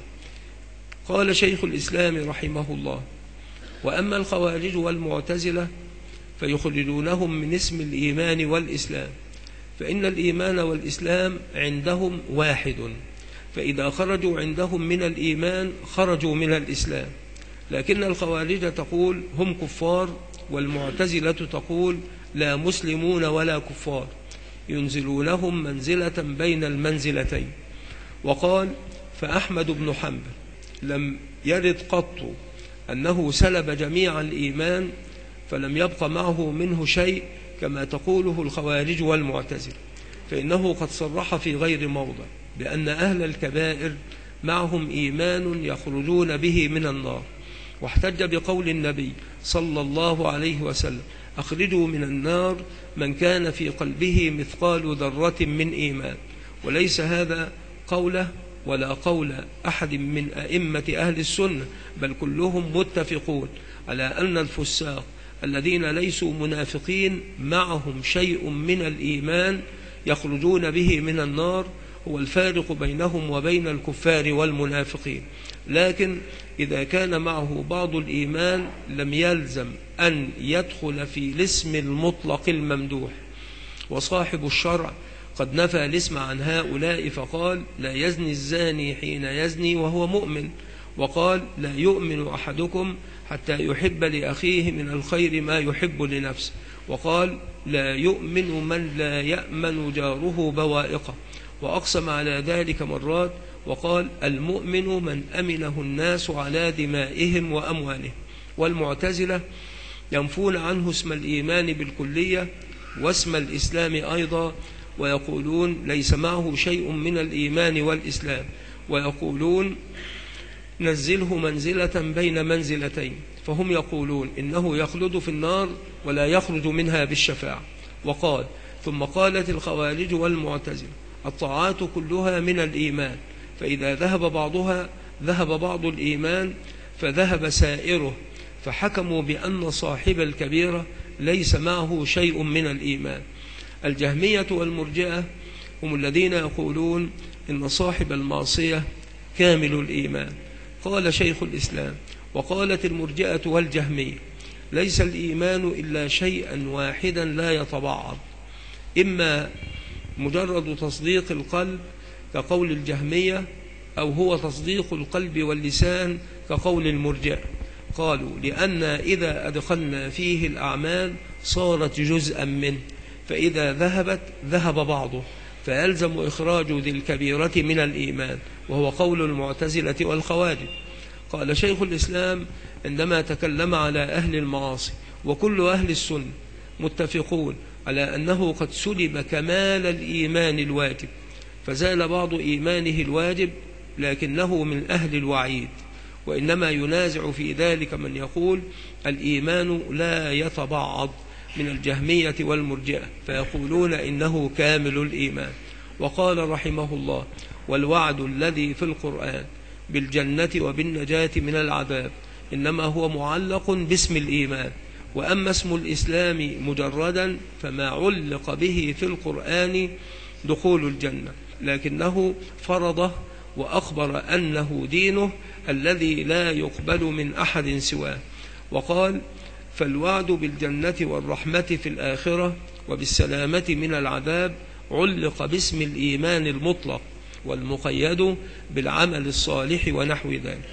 قال شيخ الإسلام رحمه الله وأما الخوارج والمعتزلة فيخرجونهم من اسم الإيمان والإسلام، فإن الإيمان والإسلام عندهم واحد، فإذا خرجوا عندهم من الإيمان خرجوا من الإسلام. لكن الخوارج تقول هم كفار، والمعتزلة تقول لا مسلمون ولا كفار، ينزلونهم منزلة بين المنزلتين. وقال فأحمد بن حنبل لم يرد قط أنه سلب جميع الإيمان فلم يبق معه منه شيء كما تقوله الخوارج والمعتزلة، فإنه قد صرح في غير موضع بأن أهل الكبائر معهم إيمان يخرجون به من النار، واحتج بقول النبي صلى الله عليه وسلم أخرجوا من النار من كان في قلبه مثقال ذرة من إيمان. وليس هذا قوله ولا قول أحد من أئمة أهل السنة، بل كلهم متفقون على أن الفساق الذين ليسوا منافقين معهم شيء من الإيمان يخرجون به من النار، هو الفارق بينهم وبين الكفار والمنافقين. لكن إذا كان معه بعض الإيمان لم يلزم أن يدخل في الاسم المطلق الممدوح. وصاحب الشرع قد نفى الاسم عن هؤلاء فقال لا يزني الزاني حين يزني وهو مؤمن، وقال لا يؤمن أحدكم حتى يحب لأخيه من الخير ما يحب لنفسه، وقال لا يؤمن من لا يأمن جاره بوائقه، وأقسم على ذلك مرات، وقال المؤمن من أمنه الناس على دمائهم وأموالهم. والمعتزلة ينفون عنه اسم الإيمان بالكلية واسم الإسلام أيضا، ويقولون ليس معه شيء من الإيمان والإسلام، ويقولون نزله منزلة بين منزلتين، فهم يقولون إنه يخلد في النار ولا يخرج منها بالشفاعة. وقال ثم قالت الخوارج والمعتزلة الطاعات كلها من الإيمان، فإذا ذهب بعضها ذهب بعض الإيمان فذهب سائره، فحكموا بأن صاحب الكبيرة ليس معه شيء من الإيمان. الجهمية والمرجئة هم الذين يقولون إن صاحب المعصية كامل الإيمان. قال شيخ الإسلام وقالت المرجئة والجهمية ليس الإيمان إلا شيئا واحدا لا يتبعض، إما مجرد تصديق القلب كقول الجهمية، أو هو تصديق القلب واللسان كقول المرجئة. قالوا لأن إذا أدخلنا فيه الأعمال صارت جزءا منه، فإذا ذهبت ذهب بعضه، فيلزم إخراج ذي الكبيرة من الإيمان، وهو قول المعتزلة والخوارج. قال شيخ الإسلام عندما تكلم على أهل المعاصي: وكل أهل السنة متفقون على أنه قد سلب كمال الإيمان الواجب، فزال بعض إيمانه الواجب لكنه من أهل الوعيد. وإنما ينازع في ذلك من يقول الإيمان لا يتبعض من الجهمية والمرجئة، فيقولون إنه كامل الإيمان. وقال رحمه الله: والوعد الذي في القرآن بالجنة وبالنجاة من العذاب إنما هو معلق باسم الإيمان، وأما اسم الإسلام مجردا فما علق به في القرآن دخول الجنة، لكنه فرضه وأخبر أنه دينه الذي لا يقبل من أحد سواه. وقال: فالوعد بالجنة والرحمة في الآخرة وبالسلامة من العذاب علق باسم الإيمان المطلق والمقيد بالعمل الصالح ونحو ذلك.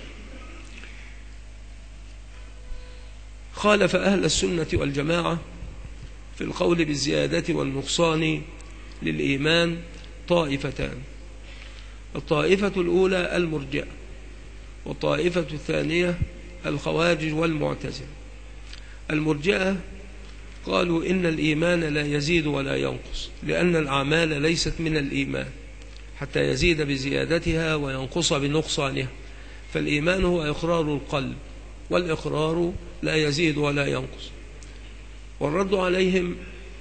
خالف أهل السنة والجماعة في القول بالزيادة والنقصان للإيمان طائفتان: الطائفة الأولى المرجئة، والطائفة الثانية الخوارج والمعتزلة. المرجئة قالوا إن الإيمان لا يزيد ولا ينقص، لأن الأعمال ليست من الإيمان حتى يزيد بزيادتها وينقص بنقصانها، فالإيمان هو إقرار القلب، والإقرار لا يزيد ولا ينقص. والرد عليهم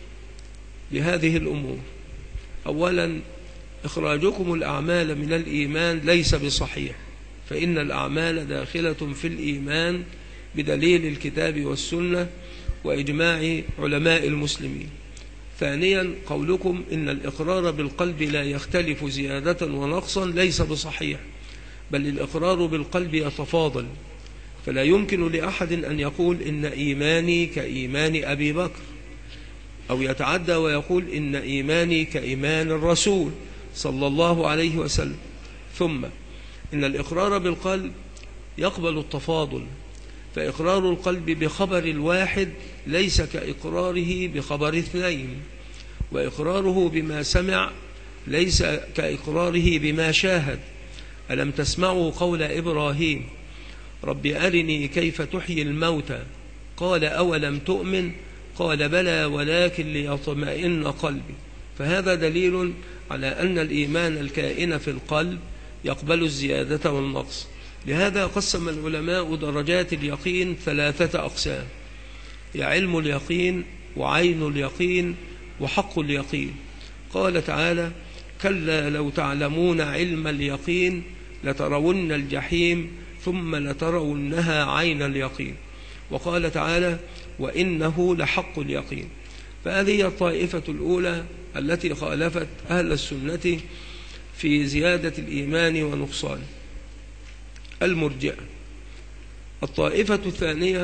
بهذه الأمور: أولا، إخراجكم الأعمال من الإيمان ليس بصحيح، فإن الأعمال داخلة في الإيمان بدليل الكتاب والسنة وإجماع علماء المسلمين. ثانيا، قولكم إن الإقرار بالقلب لا يختلف زيادة ونقصا ليس بصحيح، بل الإقرار بالقلب يتفاضل، فلا يمكن لأحد أن يقول إن إيماني كإيمان أبي بكر، أو يتعدى ويقول إن إيماني كإيمان الرسول صلى الله عليه وسلم. ثم إن الإقرار بالقلب يقبل التفاضل، فإقرار القلب بخبر الواحد ليس كإقراره بخبر اثنين، وإقراره بما سمع ليس كإقراره بما شاهد. ألم تسمعوا قول إبراهيم: رب أرني كيف تحيي الموتى، قال أولم تؤمن، قال بلى ولكن ليطمئن قلبي. فهذا دليل على أن الإيمان الكائن في القلب يقبل الزيادة والنقص. لهذا قسم العلماء درجات اليقين 3 أقسام: علم اليقين، وعين اليقين، وحق اليقين. قال تعالى: كلا لو تعلمون علم اليقين لترون الجحيم ثم لترونها عين اليقين. وقال تعالى: وإنه لحق اليقين. فهذه الطائفة الأولى التي خالفت أهل السنة في زيادة الإيمان ونقصانه، المرجئة. الطائفة الثانية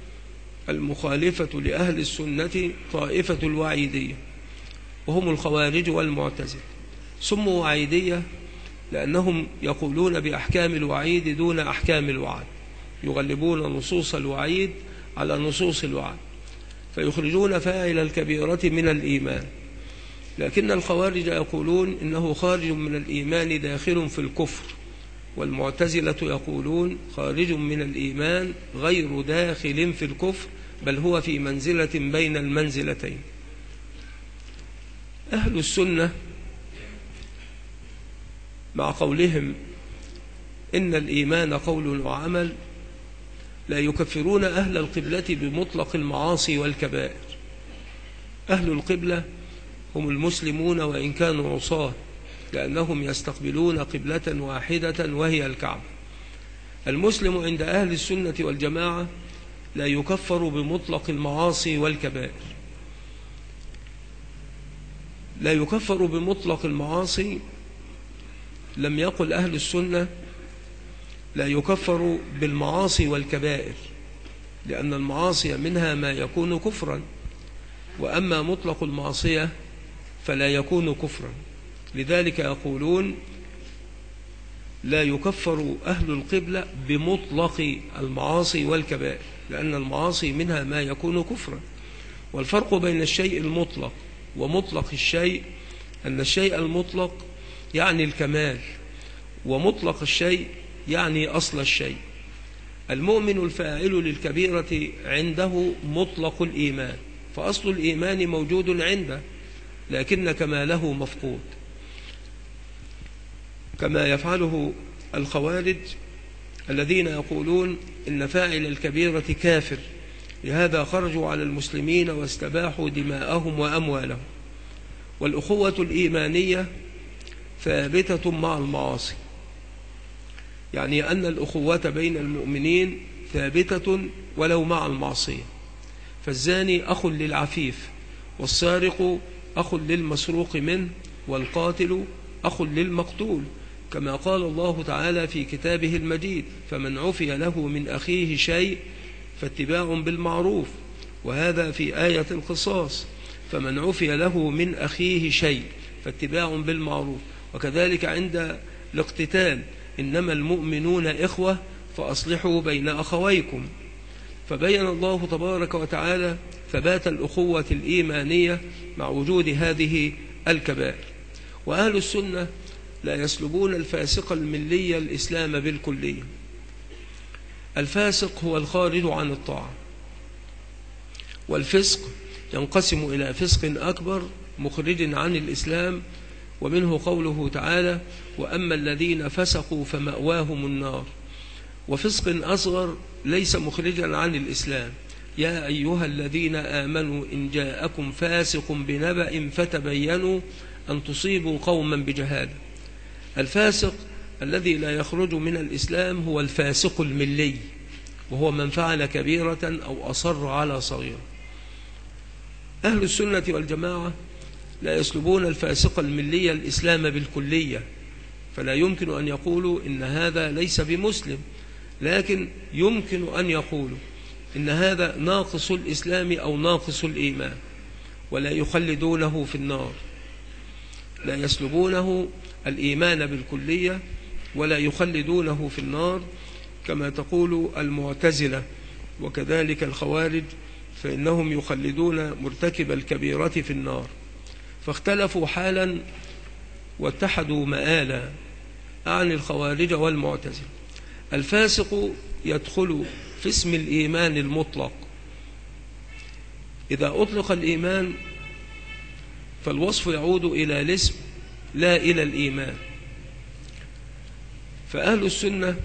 المخالفة لأهل السنة طائفة الوعيدية، وهم الخوارج والمعتزلة. سموا وعيدية لأنهم يقولون بأحكام الوعيد دون أحكام الوعد، يغلبون نصوص الوعيد على نصوص الوعد، فيخرجون فاعل الكبيرة من الإيمان. لكن الخوارج يقولون إنه خارج من الإيمان داخل في الكفر، والمعتزلة يقولون خارج من الإيمان غير داخل في الكفر، بل هو في منزلة بين المنزلتين. أهل السنة مع قولهم إن الإيمان قول وعمل لا يكفرون أهل القبلة بمطلق المعاصي والكبائر. أهل القبلة هم المسلمون وإن كانوا عصاة، لأنهم يستقبلون قبلة واحدة وهي الكعبة. المسلم عند أهل السنة والجماعة لا يكفر بمطلق المعاصي والكبائر. لا يكفر بمطلق المعاصي، لم يقل أهل السنة لا يكفر بالمعاصي والكبائر، لأن المعاصي منها ما يكون كفرا، وأما مطلق المعصية فلا يكون كفرا. لذلك يقولون لا يكفر أهل القبلة بمطلق المعاصي والكبائر، لأن المعاصي منها ما يكون كفرا. والفرق بين الشيء المطلق ومطلق الشيء أن الشيء المطلق يعني الكمال، ومطلق الشيء يعني أصل الشيء. المؤمن الفاعل للكبيرة عنده مطلق الإيمان، فأصل الإيمان موجود عنده لكن كماله مفقود، كما يفعله الخوارج الذين يقولون إن فاعل الكبيرة كافر، لهذا خرجوا على المسلمين واستباحوا دماءهم وأموالهم. والأخوة الإيمانية ثابتة مع المعاصي، يعني أن الأخوة بين المؤمنين ثابتة ولو مع المعصية. فالزاني أخ للعفيف، والسارق أخ للمسروق منه، والقاتل أخ للمقتول، كما قال الله تعالى في كتابه المجيد: فمن عفي له من أخيه شيء فاتباع بالمعروف. وهذا في آية القصاص: فمن عفي له من أخيه شيء فاتباع بالمعروف. وكذلك عند الاقتتال: إنما المؤمنون إخوة فأصلحوا بين أخويكم. فبين الله تبارك وتعالى ثبات الأخوة الإيمانية مع وجود هذه الكبائر. وأهل السنة لا يسلبون الفاسق الملي الإسلام بالكلية. الفاسق هو الخارج عن الطاعة، والفسق ينقسم إلى فسق أكبر مخرج عن الإسلام، ومنه قوله تعالى: وأما الذين فسقوا فمأواهم النار. وفسق أصغر ليس مخرجا عن الإسلام: يا أيها الذين آمنوا إن جاءكم فاسق بنبأ فتبينوا أن تصيبوا قوما بجهالة. الفاسق الذي لا يخرج من الإسلام هو الفاسق الملي، وهو من فعل كبيرة أو أصر على صغيرة. أهل السنة والجماعة لا يسلبون الفاسق الملي الإسلام بالكلية، فلا يمكن أن يقولوا إن هذا ليس بمسلم، لكن يمكن أن يقولوا إن هذا ناقص الإسلام أو ناقص الإيمان، ولا يخلدونه في النار. لا يسلبونه الإيمان بالكلية ولا يخلدونه في النار كما تقول المعتزلة وكذلك الخوارج، فإنهم يخلدون مرتكب الكبيرة في النار. فاختلفوا حالا واتحدوا مآلا عن الخوارج والمعتزلة. الفاسق يدخل في اسم الإيمان المطلق. إذا أطلق الإيمان فالوصف يعود إلى الاسم لا إلى الإيمان. فأهل السنة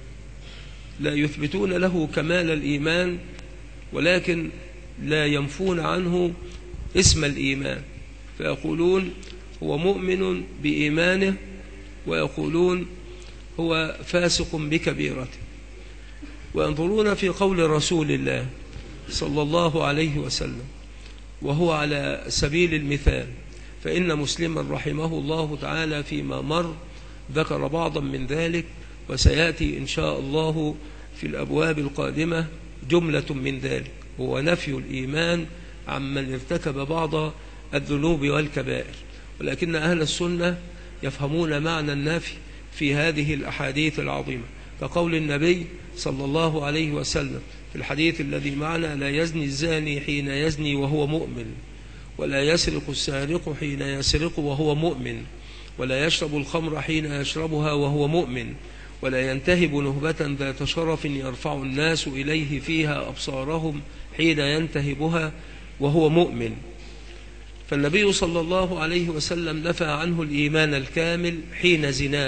لا يثبتون له كمال الإيمان، ولكن لا ينفون عنه اسم الإيمان، فيقولون هو مؤمن بإيمانه، ويقولون هو فاسق بكبيرته. وينظرون في قول رسول الله صلى الله عليه وسلم، وهو على سبيل المثال، فإن مسلما رحمه الله تعالى فيما مر ذكر بعضا من ذلك، وسيأتي إن شاء الله في الأبواب القادمة جملة من ذلك، هو نفي الإيمان عمن ارتكب بعض الذنوب والكبائر. ولكن أهل السنة يفهمون معنى النفي في هذه الأحاديث العظيمة، كقول النبي صلى الله عليه وسلم في الحديث الذي معنا: لا يزني الزاني حين يزني وهو مؤمن، ولا يسرق السارق حين يسرق وهو مؤمن، ولا يشرب الخمر حين يشربها وهو مؤمن، ولا ينتهب نهبة ذات شرف يرفع الناس إليه فيها أبصارهم حين ينتهبها وهو مؤمن. فالنبي صلى الله عليه وسلم نفى عنه الإيمان الكامل حين زناه.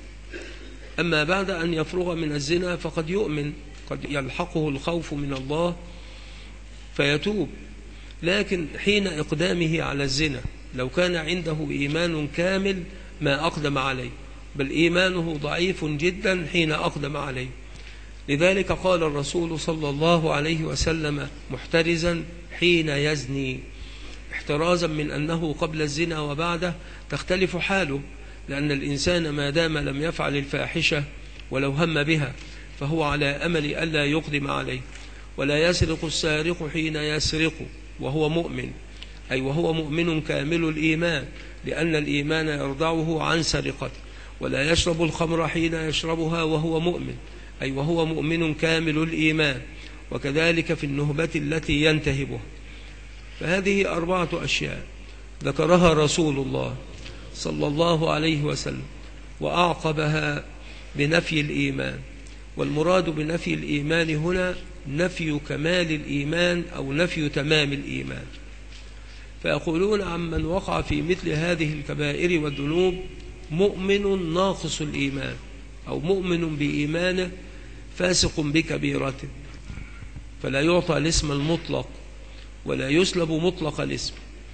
أما بعد أن يفرغ من الزنا فقد يؤمن، قد يلحقه الخوف من الله فيتوب، لكن حين إقدامه على الزنا لو كان عنده إيمان كامل ما أقدم عليه، بل إيمانه ضعيف جدا حين أقدم عليه. لذلك قال الرسول صلى الله عليه وسلم محترزا حين يزني، احترازا من أنه قبل الزنا وبعده تختلف حاله، لأن الإنسان ما دام لم يفعل الفاحشة ولو هم بها فهو على أمل ألا يقدم عليه. ولا يسرق السارق حين يسرق وهو مؤمن، أي وهو مؤمن كامل الإيمان، لأن الإيمان يرضعه عن سرقته. ولا يشرب الخمر حين يشربها وهو مؤمن، أي وهو مؤمن كامل الإيمان، وكذلك في النهبة التي ينتهبها. فهذه 4 أشياء: ذكرها رسول الله صلى الله عليه وسلم وأعقبها بنفي الإيمان. والمراد بنفي الإيمان هنا نفي كمال الإيمان أو نفي تمام الإيمان. فيقولون عمن وقع في مثل هذه الكبائر والذنوب مؤمن ناقص الإيمان، أو مؤمن بإيمانه فاسق بكبيرته، فلا يعطى الاسم المطلق ولا يسلب مطلق الاسم.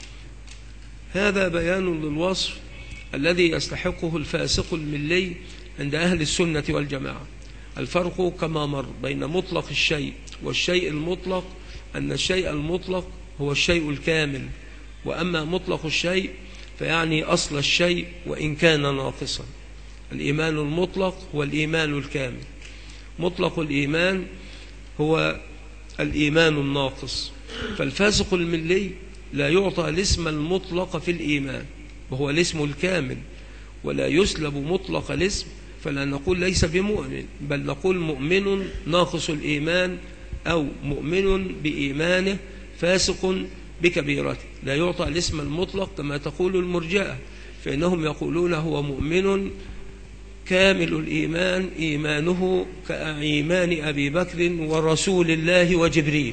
هذا بيان للوصف الذي يستحقه الفاسق الملي عند أهل السنة والجماعة. الفرق كما مر بين مطلق الشيء والشيء المطلق أن الشيء المطلق هو الشيء الكامل، وأما مطلق الشيء فيعني أصل الشيء وإن كان ناقصا. الإيمان المطلق هو الإيمان الكامل، مطلق الإيمان هو الإيمان الناقص. فالفاسق الملي لا يعطى الاسم المطلق في الإيمان وهو الاسم الكامل، ولا يسلب مطلق الاسم، فلا نقول ليس بمؤمن، بل نقول مؤمن ناقص الإيمان أو مؤمن بإيمانه فاسق بكبيرته. لا يعطى الاسم المطلق كما تقول المرجئة، فإنهم يقولون هو مؤمن كامل الإيمان، إيمانه كإيمان أبي بكر ورسول الله وجبريل،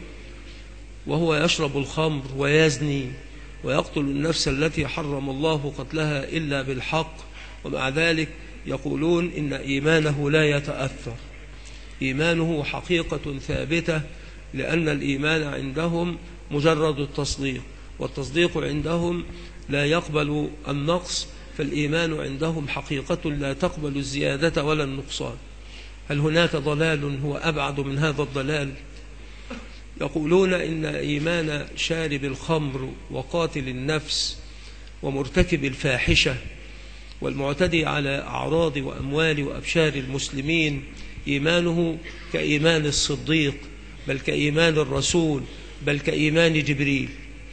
وهو يشرب الخمر ويزني ويقتل النفس التي حرم الله قتلها إلا بالحق، ومع ذلك يقولون إن إيمانه لا يتأثر، إيمانه حقيقة ثابتة، لأن الإيمان عندهم مجرد التصديق، والتصديق عندهم لا يقبل النقص، فالإيمان عندهم حقيقة لا تقبل الزيادة ولا النقصان. هل هناك ضلال هو أبعد من هذا الضلال؟ يقولون إن إيمان شارب الخمر وقاتل النفس ومرتكب الفاحشة والمعتدي على أعراض وأموال وأبشار المسلمين إيمانه كإيمان الصديق، بل كإيمان الرسول، بل كإيمان جبريل،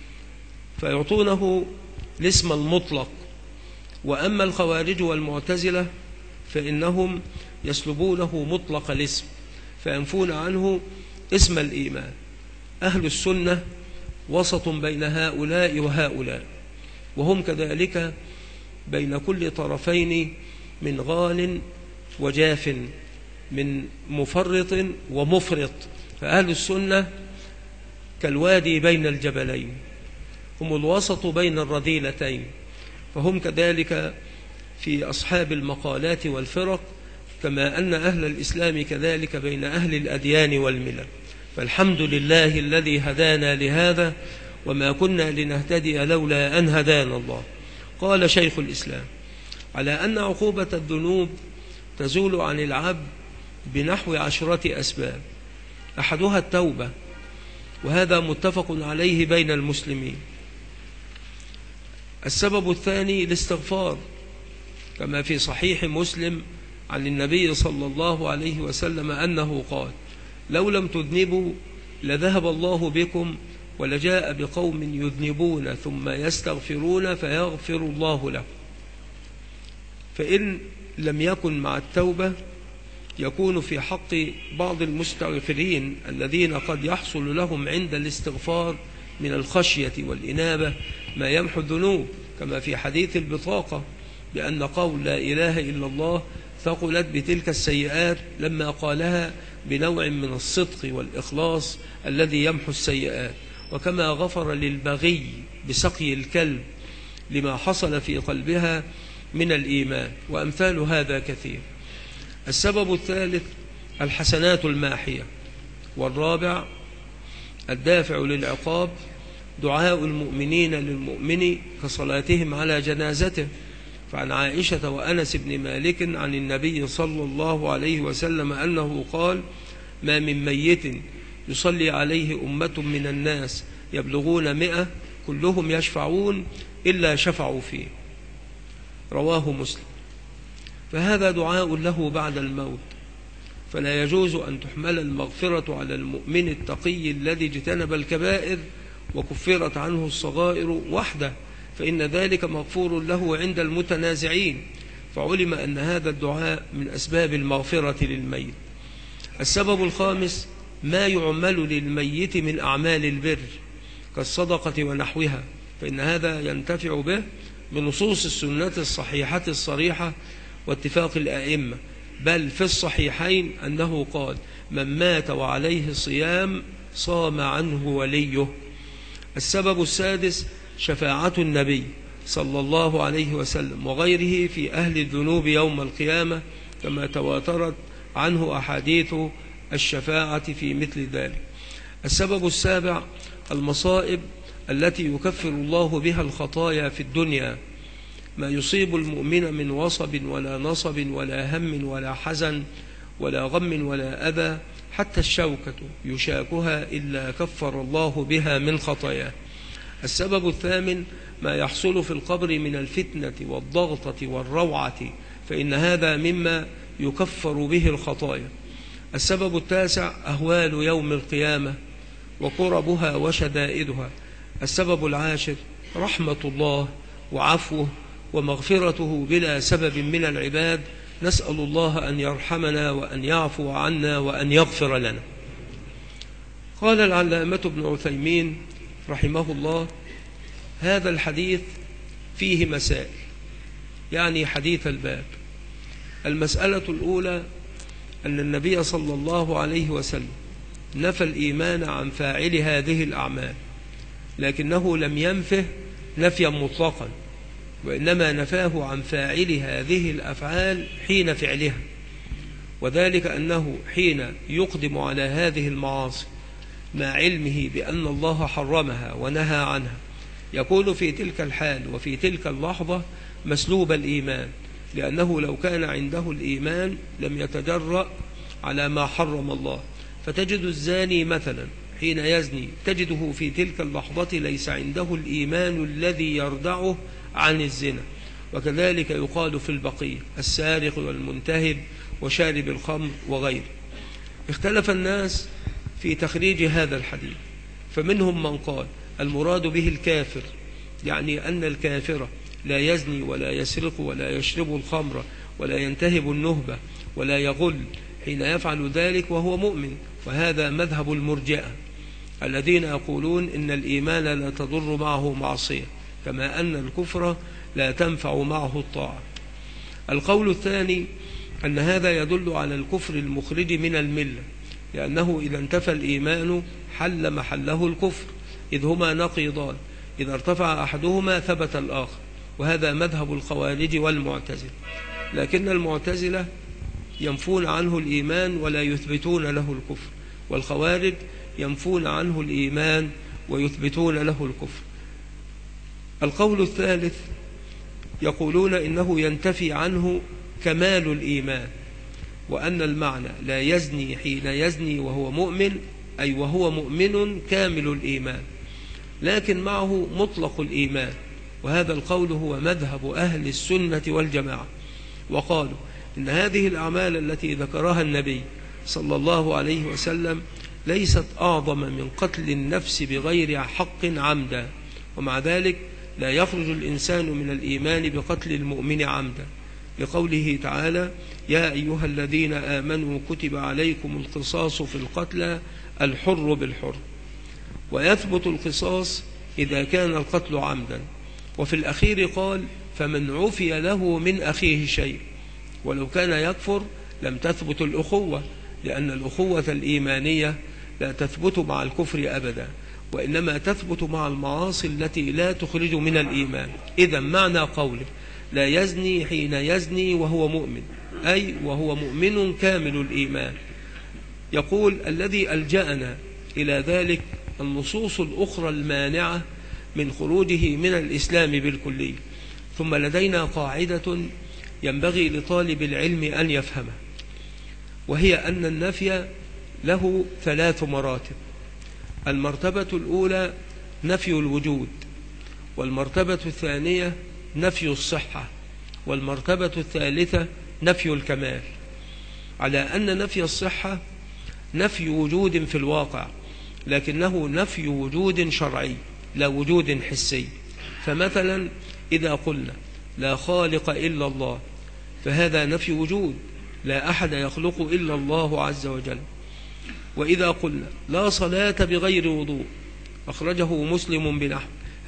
فيعطونه الاسم المطلق. وأما الخوارج والمعتزلة فإنهم يسلبونه مطلق الاسم فينفون عنه اسم الإيمان. أهل السنة وسط بين هؤلاء وهؤلاء، وهم كذلك بين كل طرفين من غال وجاف، من مفرط ومفرط. فأهل السنة كالوادي بين الجبلين، هم الوسط بين الرذيلتين، فهم كذلك في أصحاب المقالات والفرق، كما أن أهل الإسلام كذلك بين أهل الأديان والملل. فالحمد لله الذي هدانا لهذا، وما كنا لنهتدي لولا أن هدانا الله. قال شيخ الإسلام: على أن عقوبة الذنوب تزول عن العبد بنحو 10 أسباب، أحدها التوبة، وهذا متفق عليه بين المسلمين. السبب الثاني الاستغفار، كما في صحيح مسلم عن النبي صلى الله عليه وسلم أنه قال: لو لم تذنبوا لذهب الله بكم ولجاء بقوم يذنبون ثم يستغفرون فيغفر الله لهم. فإن لم يكن مع التوبة يكون في حق بعض المستغفرين الذين قد يحصل لهم عند الاستغفار من الخشية والإنابة ما يمحو الذنوب، كما في حديث البطاقة بأن قول لا إله إلا الله ثقلت بتلك السيئات لما قالها بنوع من الصدق والإخلاص الذي يمحو السيئات، وكما غفر للبغي بسقي الكلب لما حصل في قلبها من الإيمان، وأمثال هذا كثير. السبب الثالث الحسنات الماحية. والرابع الدافع للعقاب، دعاء المؤمنين للمؤمن كصلاتهم على جنازته. فعن عائشة وأنس بن مالك عن النبي صلى الله عليه وسلم أنه قال: ما من ميت يصلي عليه أمة من الناس يبلغون 100 كلهم يشفعون إلا شفعوا فيه. رواه مسلم. فهذا دعاء له بعد الموت، فلا يجوز أن تحمل المغفرة على المؤمن التقي الذي اجتنب الكبائر وكفرت عنه الصغائر وحده، فإن ذلك مغفور له عند المتنازعين، فعلم أن هذا الدعاء من أسباب المغفرة للميت. السبب الخامس ما يعمل للميت من أعمال البر كالصدقة ونحوها، فإن هذا ينتفع به بنصوص السنة الصحيحة الصريحة واتفاق الأئمة، بل في الصحيحين أنه قال: من مات وعليه صيام صام عنه وليه. السبب السادس شفاعة النبي صلى الله عليه وسلم وغيره في أهل الذنوب يوم القيامة، كما تواترت عنه أحاديث الشفاعة في مثل ذلك. السبب السابع المصائب التي يكفر الله بها الخطايا في الدنيا، ما يصيب المؤمن من وصب ولا نصب ولا هم ولا حزن ولا غم ولا أذى، حتى الشوكة يشاكها إلا كفر الله بها من خطاياه. السبب الثامن ما يحصل في القبر من الفتنة والضغطة والروعة، فإن هذا مما يكفر به الخطايا. السبب التاسع أهوال يوم القيامة وقربها وشدائدها. السبب العاشر رحمة الله وعفوه ومغفرته بلا سبب من العباد، نسأل الله أن يرحمنا وأن يعفو عنا وأن يغفر لنا. قال العلامة ابن عثيمين رحمه الله: هذا الحديث فيه مسائل، يعني حديث الباب. المسألة الأولى أن النبي صلى الله عليه وسلم نفى الإيمان عن فاعل هذه الأعمال، لكنه لم ينفه نفيا مطلقا، وإنما نفاه عن فاعل هذه الأفعال حين فعلها، وذلك أنه حين يقدم على هذه المعاصي مع علمه بأن الله حرمها ونهى عنها، يكون في تلك الحال وفي تلك اللحظة مسلوب الإيمان، لأنه لو كان عنده الإيمان لم يتجرأ على ما حرم الله. فتجد الزاني مثلا حين يزني تجده في تلك اللحظة ليس عنده الإيمان الذي يردعه عن الزنا. وكذلك يقال في البقية: السارق والمنتهب وشارب الخمر وغيره. اختلف الناس في تخريج هذا الحديث، فمنهم من قال المراد به الكافر، يعني أن الكافر لا يزني ولا يسرق ولا يشرب الخمر ولا ينتهب النهبة ولا يغل حين يفعل ذلك وهو مؤمن. وهذا مذهب المرجئة الذين يقولون إن الإيمان لا تضر معه معصية، كما أن الكفر لا تنفع معه الطاعة. القول الثاني أن هذا يدل على الكفر المخرج من الملة، لأنه إذا انتفى الإيمان حل محله الكفر، إذ هما نقيضان، إذا ارتفع أحدهما ثبت الآخر. وهذا مذهب الخوارج والمعتزلة. لكن المعتزلة ينفون عنه الإيمان ولا يثبتون له الكفر، والخوارج ينفون عنه الإيمان ويثبتون له الكفر. القول الثالث يقولون إنه ينتفي عنه كمال الإيمان، وأن المعنى لا يزني حين يزني وهو مؤمن، أي وهو مؤمن كامل الإيمان، لكن معه مطلق الإيمان. وهذا القول هو مذهب أهل السنة والجماعة. وقالوا إن هذه الأعمال التي ذكرها النبي صلى الله عليه وسلم ليست أعظم من قتل النفس بغير حق عمدا، ومع ذلك لا يخرج الإنسان من الإيمان بقتل المؤمن عمدا، لقوله تعالى: يا أيها الذين آمنوا كتب عليكم القصاص في القتلى الحر بالحر. ويثبت القصاص إذا كان القتل عمدا. وفي الأخير قال: فمن عفي له من أخيه شيء. ولو كان يكفر لم تثبت الأخوة، لأن الأخوة الإيمانية لا تثبت مع الكفر أبدا، وإنما تثبت مع المعاصي التي لا تخرج من الإيمان. إذا معنى قوله لا يزني حين يزني وهو مؤمن، أي وهو مؤمن كامل الإيمان. يقول: الذي ألجأنا إلى ذلك النصوص الأخرى المانعة من خروجه من الإسلام بالكلية. ثم لدينا قاعدة ينبغي لطالب العلم أن يفهمها، وهي أن النفي له 3 مراتب. المرتبة الأولى نفي الوجود، والمرتبة الثانية نفي الصحة، والمرتبة الثالثة نفي الكمال. على أن نفي الصحة نفي وجود في الواقع، لكنه نفي وجود شرعي لا وجود حسي. فمثلا إذا قلنا لا خالق إلا الله فهذا نفي وجود، لا أحد يخلق إلا الله عز وجل. وإذا قلنا لا صلاة بغير وضوء، أخرجه مسلم بنحو،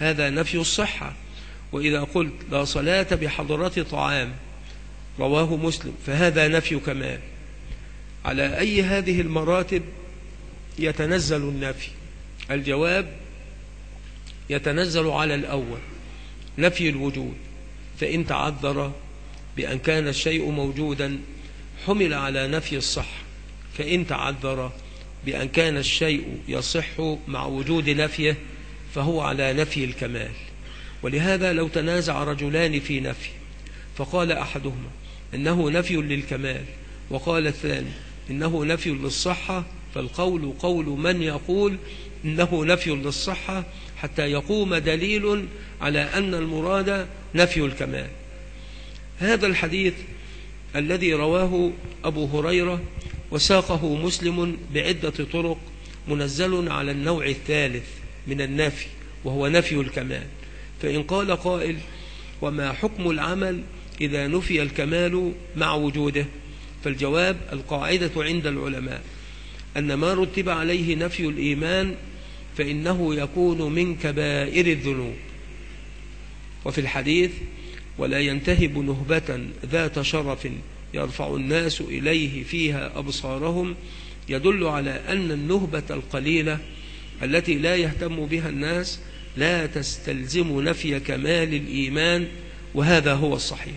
هذا نفي الصحة. وإذا قلت لا صلاة بحضرة طعام رواه مسلم فهذا نفي كمال. على أي هذه المراتب يتنزل النفي؟ الجواب يتنزل على الأول نفي الوجود، فإن تعذر بأن كان الشيء موجودا حمل على نفي الصحة، فإن تعذر بأن كان الشيء يصح مع وجود نفيه فهو على نفي الكمال. ولهذا لو تنازع رجلان في نفي فقال أحدهما إنه نفي للكمال وقال الثاني إنه نفي للصحة، فالقول قول من يقول إنه نفي للصحة حتى يقوم دليل على أن المراد نفي الكمال. هذا الحديث الذي رواه أبو هريرة وساقه مسلم بعدة طرق منزل على النوع الثالث من النفي وهو نفي الكمال. فإن قال قائل وما حكم العمل إذا نفي الكمال مع وجوده؟ فالجواب القاعدة عند العلماء أن ما رتب عليه نفي الإيمان فإنه يكون من كبائر الذنوب. وفي الحديث ولا ينتهب نهبة ذات شرف يرفع الناس إليه فيها أبصارهم، يدل على أن النهبة القليلة التي لا يهتم بها الناس لا تستلزم نفي كمال الإيمان، وهذا هو الصحيح.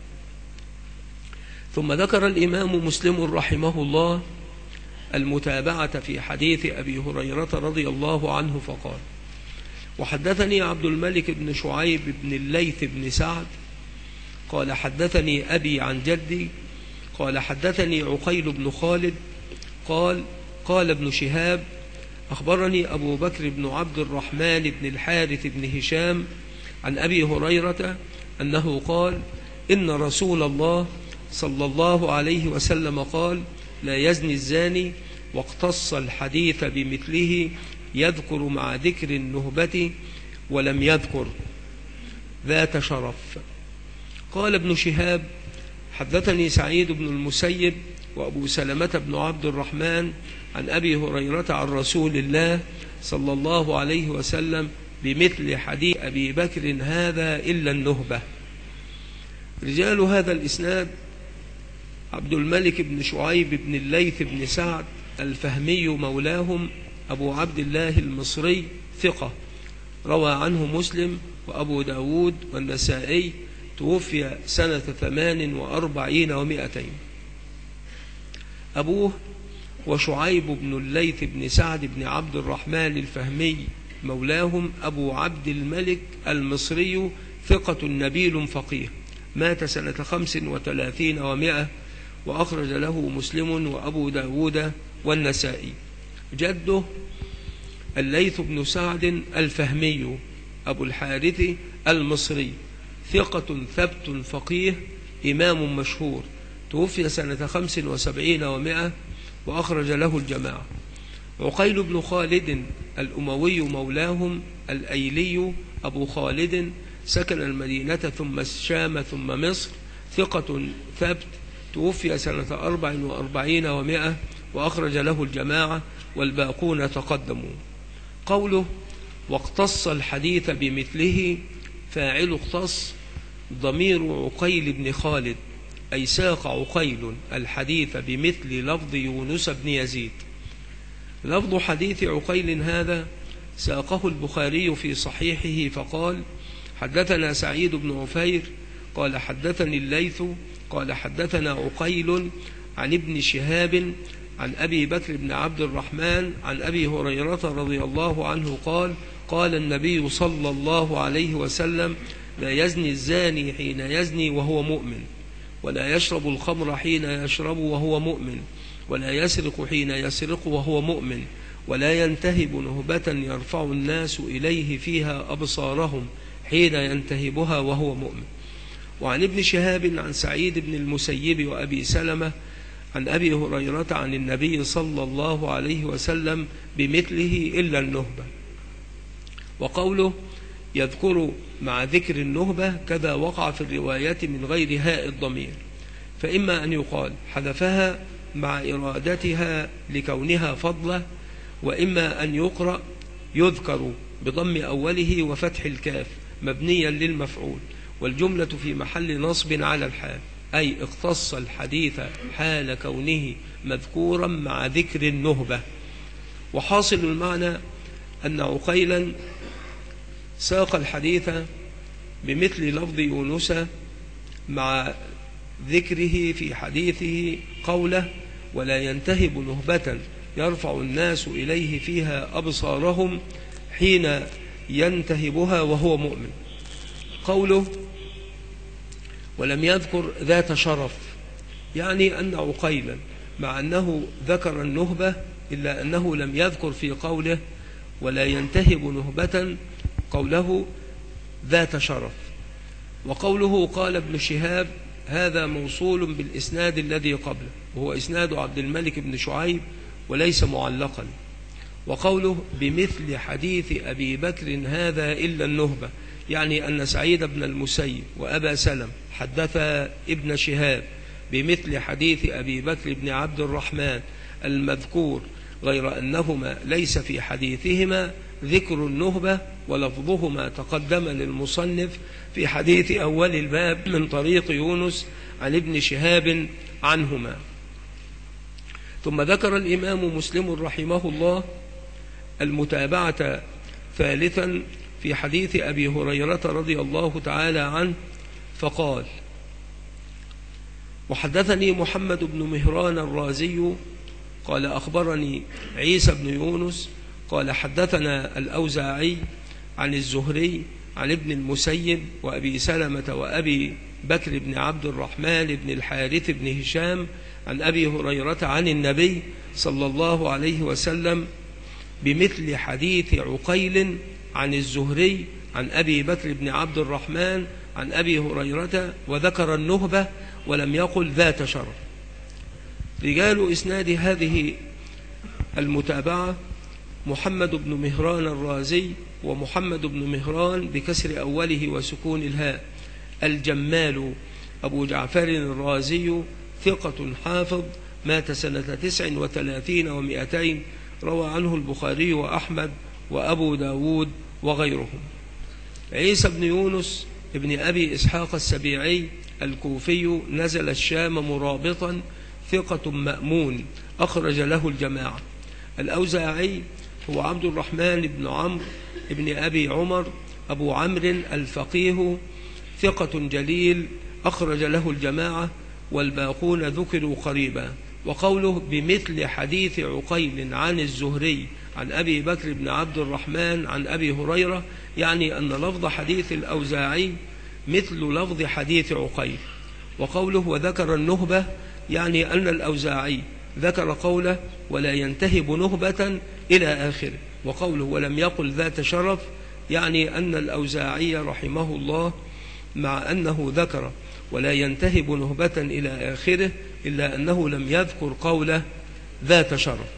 ثم ذكر الإمام مسلم رحمه الله المتابعة في حديث أبي هريرة رضي الله عنه فقال وحدثني عبد الملك بن شعيب بن الليث بن سعد قال حدثني أبي عن جدي قال حدثني عقيل بن خالد قال ابن شهاب أخبرني أبو بكر بن عبد الرحمن بن الحارث بن هشام عن أبي هريرة أنه قال إن رسول الله صلى الله عليه وسلم قال لا يزني الزاني، واقتص الحديث بمثله يذكر مع ذكر النهبة ولم يذكر ذات شرف. قال ابن شهاب حدثني سعيد بن المسيب وأبو سلمة بن عبد الرحمن عن أبي هريرة عن رسول الله صلى الله عليه وسلم بمثل حديث أبي بكر هذا إلا النهبة. رجال هذا الإسناد عبد الملك بن شعيب بن الليث بن سعد الفهمي مولاهم أبو عبد الله المصري ثقة روى عنه مسلم وأبو داود والنسائي، توفي سنة 48 و200. أبوه وشعيب بن الليث بن سعد بن عبد الرحمن الفهمي مولاهم أبو عبد الملك المصري ثقة نبيل فقيه، مات سنة 35 و100 وأخرج له مسلم وأبو داود والنسائي. جده الليث بن سعد الفهمي أبو الحارث المصري ثقة ثبت فقيه إمام مشهور، توفي سنة 75 و100 وأخرج له الجماعة. عقيل بن خالد الأموي مولاهم الأيلي أبو خالد سكن المدينة ثم الشام ثم مصر، ثقة ثبت، توفي سنة 44 و100 وأخرج له الجماعة والباقون تقدموا. قوله واقتص الحديث بمثله فاعل اختص ضمير عقيل بن خالد، أي ساق عقيل الحديث بمثل لفظ يونس بن يزيد. لفظ حديث عقيل هذا ساقه البخاري في صحيحه فقال حدثنا سعيد بن عفير قال حدثني الليث قال حدثنا عقيل عن ابن شهاب عن أبي بكر بن عبد الرحمن عن أبي هريرة رضي الله عنه قال قال النبي صلى الله عليه وسلم لا يزني الزاني حين يزني وهو مؤمن، ولا يشرب الخمر حين يشرب وهو مؤمن، ولا يسرق حين يسرق وهو مؤمن، ولا ينتهب نهبة يرفع الناس إليه فيها أبصارهم حين ينتهبها وهو مؤمن. وعن ابن شهاب عن سعيد بن المسيب وأبي سلمة عن أبي هريرة عن النبي صلى الله عليه وسلم بمثله إلا النهبة. وقوله يذكر مع ذكر النهبة كذا وقع في الروايات من غير هاء الضمير، فإما أن يقال حذفها مع إرادتها لكونها فضلة، وإما أن يقرأ يذكر بضم أوله وفتح الكاف مبنيا للمفعول، والجملة في محل نصب على الحال، أي اختص الحديث حال كونه مذكورا مع ذكر النهبة. وحاصل المعنى أن عقيلا ساق الحديث بمثل لفظ يونس مع ذكره في حديثه قوله: ولا ينتهب نهبة يرفع الناس إليه فيها أبصارهم حين ينتهبها وهو مؤمن. قوله ولم يذكر ذات شرف، يعني أن عقيلا مع أنه ذكر النهبة إلا أنه لم يذكر في قوله ولا ينتهب نهبة قوله ذات شرف. وقوله قال ابن شهاب هذا موصول بالإسناد الذي قبله، وهو إسناد عبد الملك بن شعيب وليس معلقا. وقوله بمثل حديث أبي بكر هذا إلا النهبة، يعني أن سعيد بن المسيب وأبا سلم حدث ابن شهاب بمثل حديث أبي بكر بن عبد الرحمن المذكور، غير أنهما ليس في حديثهما ذكر النهبة، ولفظهما تقدم للمصنف في حديث أول الباب من طريق يونس عن ابن شهاب عنهما. ثم ذكر الإمام مسلم رحمه الله المتابعة ثالثا في حديث أبي هريرة رضي الله تعالى عنه، فقال: وحدثني محمد بن مهران الرازي قال أخبرني عيسى بن يونس قال حدثنا الأوزاعي عن الزهري عن ابن المسيب وأبي سلمة وأبي بكر بن عبد الرحمن بن الحارث بن هشام عن أبي هريرة عن النبي صلى الله عليه وسلم بمثل حديث عقيل عن الزهري عن أبي بكر بن عبد الرحمن عن أبي هريرة، وذكر النهبة ولم يقل ذات شرف. رجال إسناد هذه المتابعة محمد بن مهران الرازي ومحمد بن مهران بكسر أوله وسكون الهاء الجمال أبو جعفر الرازي، ثقة حافظ، مات سنة 39 و200، روى عنه البخاري وأحمد وأبو داود وغيرهم. عيسى بن يونس ابن أبي إسحاق السبيعي الكوفي نزل الشام مرابطا، ثقة مأمون، أخرج له الجماعة. الأوزاعي هو عبد الرحمن بن عمرو ابن أبي عمر أبو عمرو الفقيه، ثقة جليل، أخرج له الجماعة، والباقون ذكروا قريبا. وقوله بمثل حديث عقيل عن الزهري عن أبي بكر بن عبد الرحمن عن أبي هريرة، يعني أن لفظ حديث الأوزاعي مثل لفظ حديث عقيل. وقوله وذكر النهبة، يعني أن الأوزاعي ذكر قوله ولا ينتهب نهبة إلى آخره. وقوله ولم يقل ذات شرف، يعني أن الأوزاعي رحمه الله مع أنه ذكر ولا ينتهب نهبة إلى آخره إلا أنه لم يذكر قوله ذات شرف.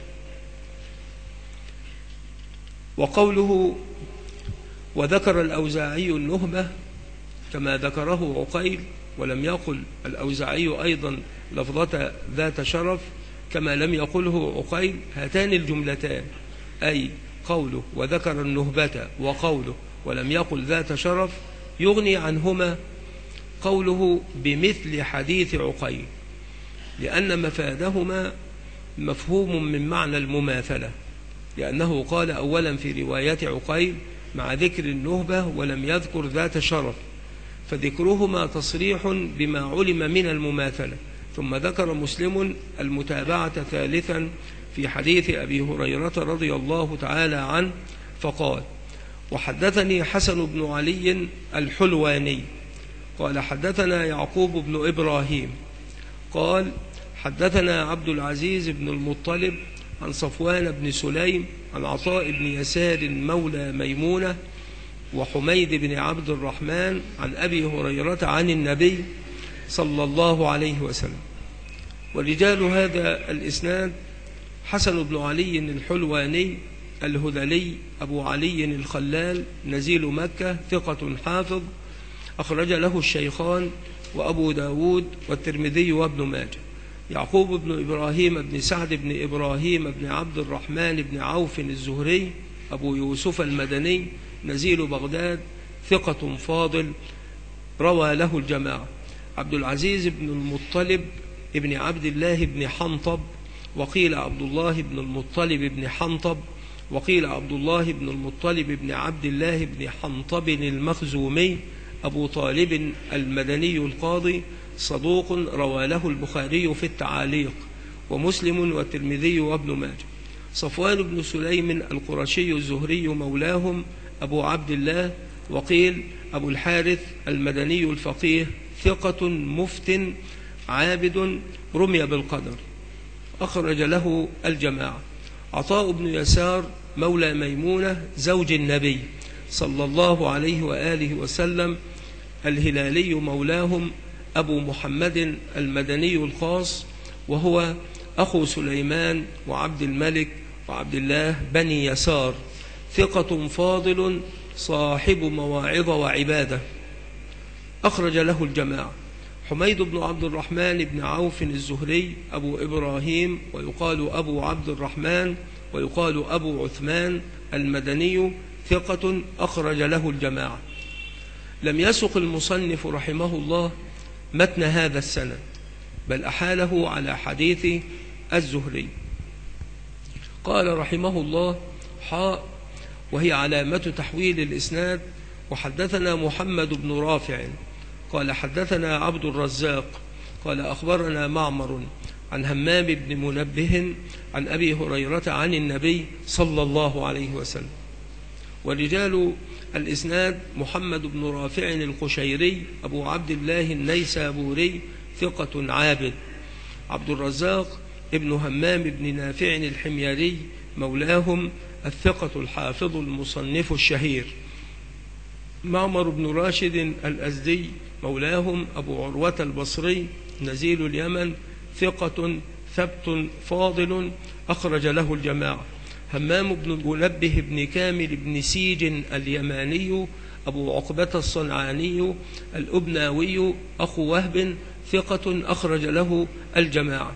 وقوله وذكر الأوزاعي النهبة كما ذكره عقيل، ولم يقل الأوزاعي أيضا لفظة ذات شرف كما لم يقله عقيل، هاتان الجملتان، أي قوله وذكر النهبة وقوله ولم يقل ذات شرف، يغني عنهما قوله بمثل حديث عقيل، لأن مفادهما مفهوم من معنى المماثلة، لأنه قال أولا في رواية عقيل مع ذكر النهبة ولم يذكر ذات شرف، فذكرهما تصريح بما علم من المماثلة. ثم ذكر مسلم المتابعة ثالثا في حديث أبي هريرة رضي الله تعالى عنه، فقال وحدثني حسن بن علي الحلواني قال حدثنا يعقوب بن إبراهيم قال حدثنا عبد العزيز بن المطلب عن صفوان بن سليم عن عطاء بن يسار مولى ميمونة وحميد بن عبد الرحمن عن أبي هريرة عن النبي صلى الله عليه وسلم. ورجال هذا الإسناد حسن بن علي الحلواني الهذلي أبو علي الخلال نزيل مكة، ثقة حافظ، أخرج له الشيخان وأبو داود والترمذي وابن ماجه. يعقوب بن إبراهيم بن سعد بن إبراهيم بن عبد الرحمن بن عوف الزهري أبو يوسف المدني نزيل بغداد ثقة فاضل روى له الجماعة. عبد العزيز بن المطلب ابن عبد الله بن حنطب، وقيل عبد الله بن المطلب بن حنطب، وقيل عبد الله بن المطلب بن عبد الله بن حنطب المخزومي أبو طالب المدني القاضي، صدوق روى له البخاري في التعاليق ومسلم والترمذي وابن ماجه. صفوان بن سليم القرشي الزهري مولاهم أبو عبد الله، وقيل أبو الحارث المدني الفقيه، ثقة مفت عابد رمي بالقدر، أخرج له الجماعة. عطاء بن يسار مولى ميمونة زوج النبي صلى الله عليه وآله وسلم الهلالي مولاهم أبو محمد المدني الخاص، وهو أخو سليمان وعبد الملك وعبد الله بني يسار، ثقة فاضل صاحب مواعظ وعبادة، أخرج له الجماعة. حميد بن عبد الرحمن بن عوف الزهري أبو إبراهيم، ويقال أبو عبد الرحمن، ويقال أبو عثمان المدني، ثقة أخرج له الجماعة. لم يسق المصنف رحمه الله متن هذا السند، بل أحاله على حديث الزهري. قال رحمه الله: حاء، وهي علامة تحويل الإسناد. وحدثنا محمد بن رافع قال حدثنا عبد الرزاق قال أخبرنا معمر عن همام بن منبه عن أبي هريرة عن النبي صلى الله عليه وسلم. ورجال الإسناد: محمد بن رافع القشيري أبو عبد الله النيسابوري، ثقة عابد. عبد الرزاق ابن همام بن نافع الحميري مولاهم، الثقة الحافظ المصنف الشهير. معمر بن راشد الأزدي مولاهم أبو عروة البصري نزيل اليمن، ثقة ثبت فاضل، أخرج له الجماعة. همام بن المنبه بن كامل بن سيج اليماني أبو عقبة الصنعاني الأبناوي أخو وهب، ثقة أخرج له الجماعة.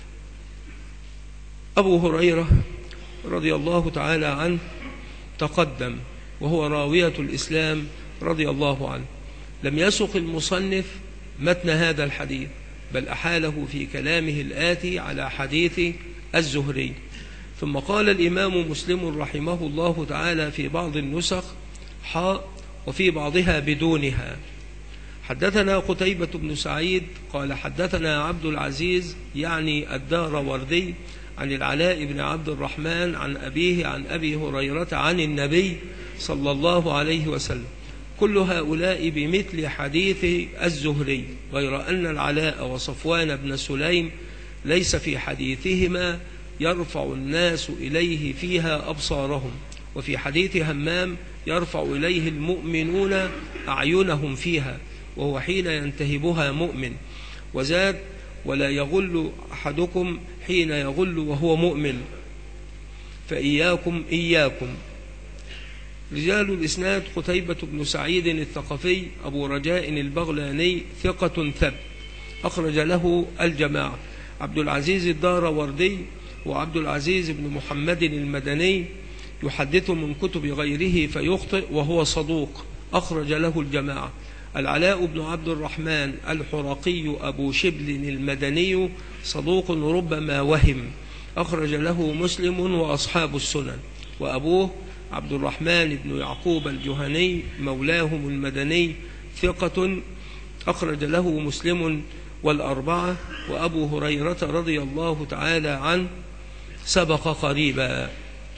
أبو هريرة رضي الله تعالى عنه تقدم، وهو راوية الإسلام رضي الله عنه. لم يسق المصنف متن هذا الحديث، بل أحاله في كلامه الآتي على حديث الزهري. ثم قال الإمام مسلم رحمه الله تعالى في بعض النسخ: حاء، وفي بعضها بدونها. حدثنا قتيبة بن سعيد قال حدثنا عبد العزيز يعني الداروردي عن العلاء بن عبد الرحمن عن أبيه عن أبي هريرة عن النبي صلى الله عليه وسلم. كل هؤلاء بمثل حديث الزهري، غير أن العلاء وصفوان بن سليم ليس في حديثهما يرفع الناس إليه فيها أبصارهم، وفي حديث همام يرفع إليه المؤمنون أعينهم فيها، وهو حين ينتهبها مؤمن. وزاد: ولا يغل أحدكم حين يغل وهو مؤمن، فإياكم إياكم. رجال الإسناد: قتيبة بن سعيد الثقفي أبو رجاء البغلاني، ثقة ثبت، أخرج له الجماعة. عبد العزيز الداروردي وعبد العزيز بن محمد المدني يحدث من كتب غيره فيخطئ، وهو صدوق، أخرج له الجماعة. العلاء بن عبد الرحمن الحرقي أبو شبل المدني صدوق ربما وهم، أخرج له مسلم وأصحاب السنن. وأبوه عبد الرحمن بن يعقوب الجهني مولاهم المدني، ثقة، أخرج له مسلم والأربعة. وأبو هريرة رضي الله تعالى عنه سبق قريبا.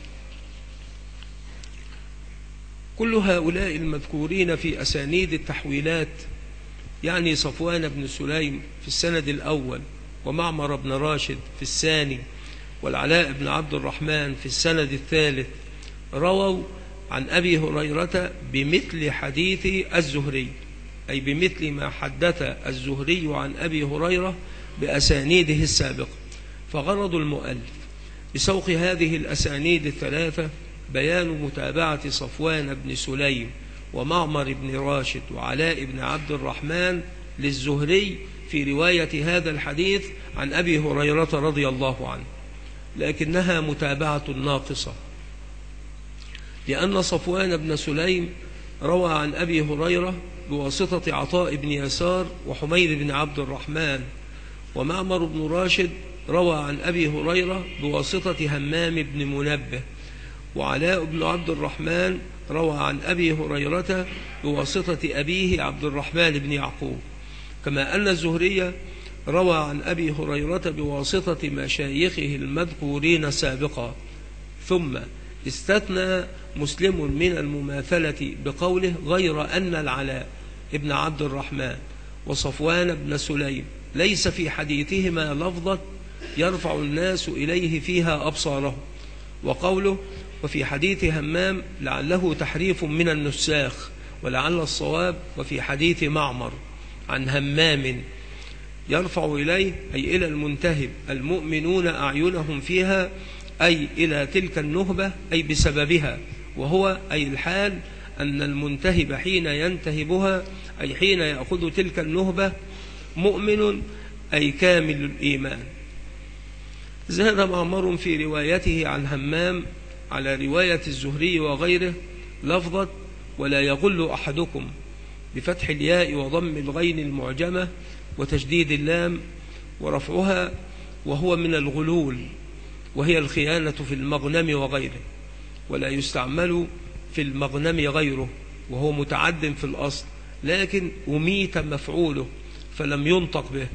كل هؤلاء المذكورين في أسانيد التحويلات، يعني صفوان بن سليم في السند الأول، ومعمر بن راشد في الثاني، والعلاء بن عبد الرحمن في السند الثالث، رووا عن أبي هريرة بمثل حديث الزهري، أي بمثل ما حدث الزهري عن أبي هريرة بأسانيده السابقة. فغرض المؤلف بسوق هذه الأسانيد الثلاثة بيان متابعة صفوان بن سليم ومعمر بن راشد وعلاء بن عبد الرحمن للزهري في رواية هذا الحديث عن أبي هريرة رضي الله عنه، لكنها متابعة ناقصة. لأن صفوان بن سليم روى عن أبي هريرة بواسطة عطاء بن يسار وحميد بن عبد الرحمن، ومعمر بن راشد روى عن أبي هريرة بواسطة همام بن منبه، وعلاء بن عبد الرحمن روى عن أبي هريرة بواسطة أبيه عبد الرحمن بن يعقوب، كما أن الزهري روى عن أبي هريرة بواسطة مشايخه المذكورين سابقا. ثم استثنى مسلم من المماثلة بقوله غير أن العلاء ابن عبد الرحمن وصفوان بن سليم ليس في حديثهما لفظة يرفع الناس إليه فيها أبصارهم، وقوله وفي حديث همام لعله تحريف من النساخ، ولعل الصواب وفي حديث معمر عن همام يرفع إليه أي إلى المنتهب المؤمنون أعينهم فيها، أي إلى تلك النهبة أي بسببها، وهو أي الحال أن المنتهب حين ينتهبها أي حين يأخذ تلك النهبة مؤمن أي كامل الإيمان. زاد معمر في روايته عن همام على رواية الزهري وغيره لفظة ولا يغل أحدكم بفتح الياء وضم الغين المعجمة وتشديد اللام ورفعها، وهو من الغلول وهي الخيانة في المغنم وغيره، ولا يستعمل في المغنم غيره وهو متعد في الأصل، لكن أميت مفعوله فلم ينطق به.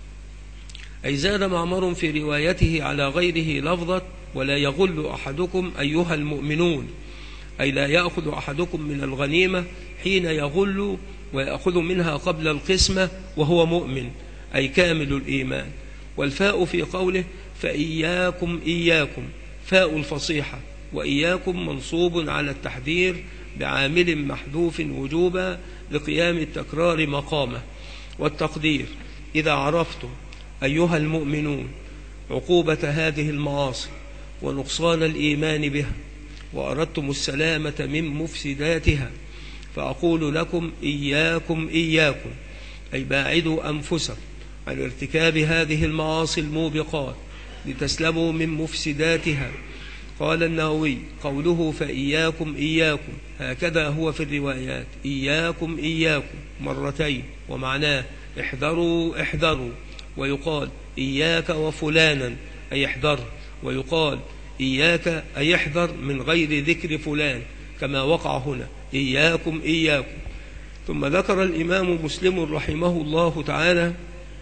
أي زاد معمر في روايته على غيره لفظة ولا يغل أحدكم أيها المؤمنون، أي لا يأخذ أحدكم من الغنيمة حين يغل ويأخذ منها قبل القسمة وهو مؤمن أي كامل الإيمان. والفاء في قوله فإياكم إياكم فاء الفصيحة، وإياكم منصوب على التحذير بعامل محذوف وجوبا لقيام التكرار مقامه، والتقدير إذا عرفتم أيها المؤمنون عقوبة هذه المعاصي ونقصان الإيمان بها وأردتم السلامة من مفسداتها فأقول لكم إياكم إياكم، أي باعدوا أنفسكم عن ارتكاب هذه المعاصي الموبقات لتسلموا من مفسداتها. قال النووي قوله فإياكم إياكم هكذا هو في الروايات إياكم إياكم مرتين، ومعناه احذروا احذروا، ويقال إياك وفلانا أي احذر، ويقال إياك أي احذر من غير ذكر فلان كما وقع هنا إياكم إياكم. ثم ذكر الإمام مسلم رحمه الله تعالى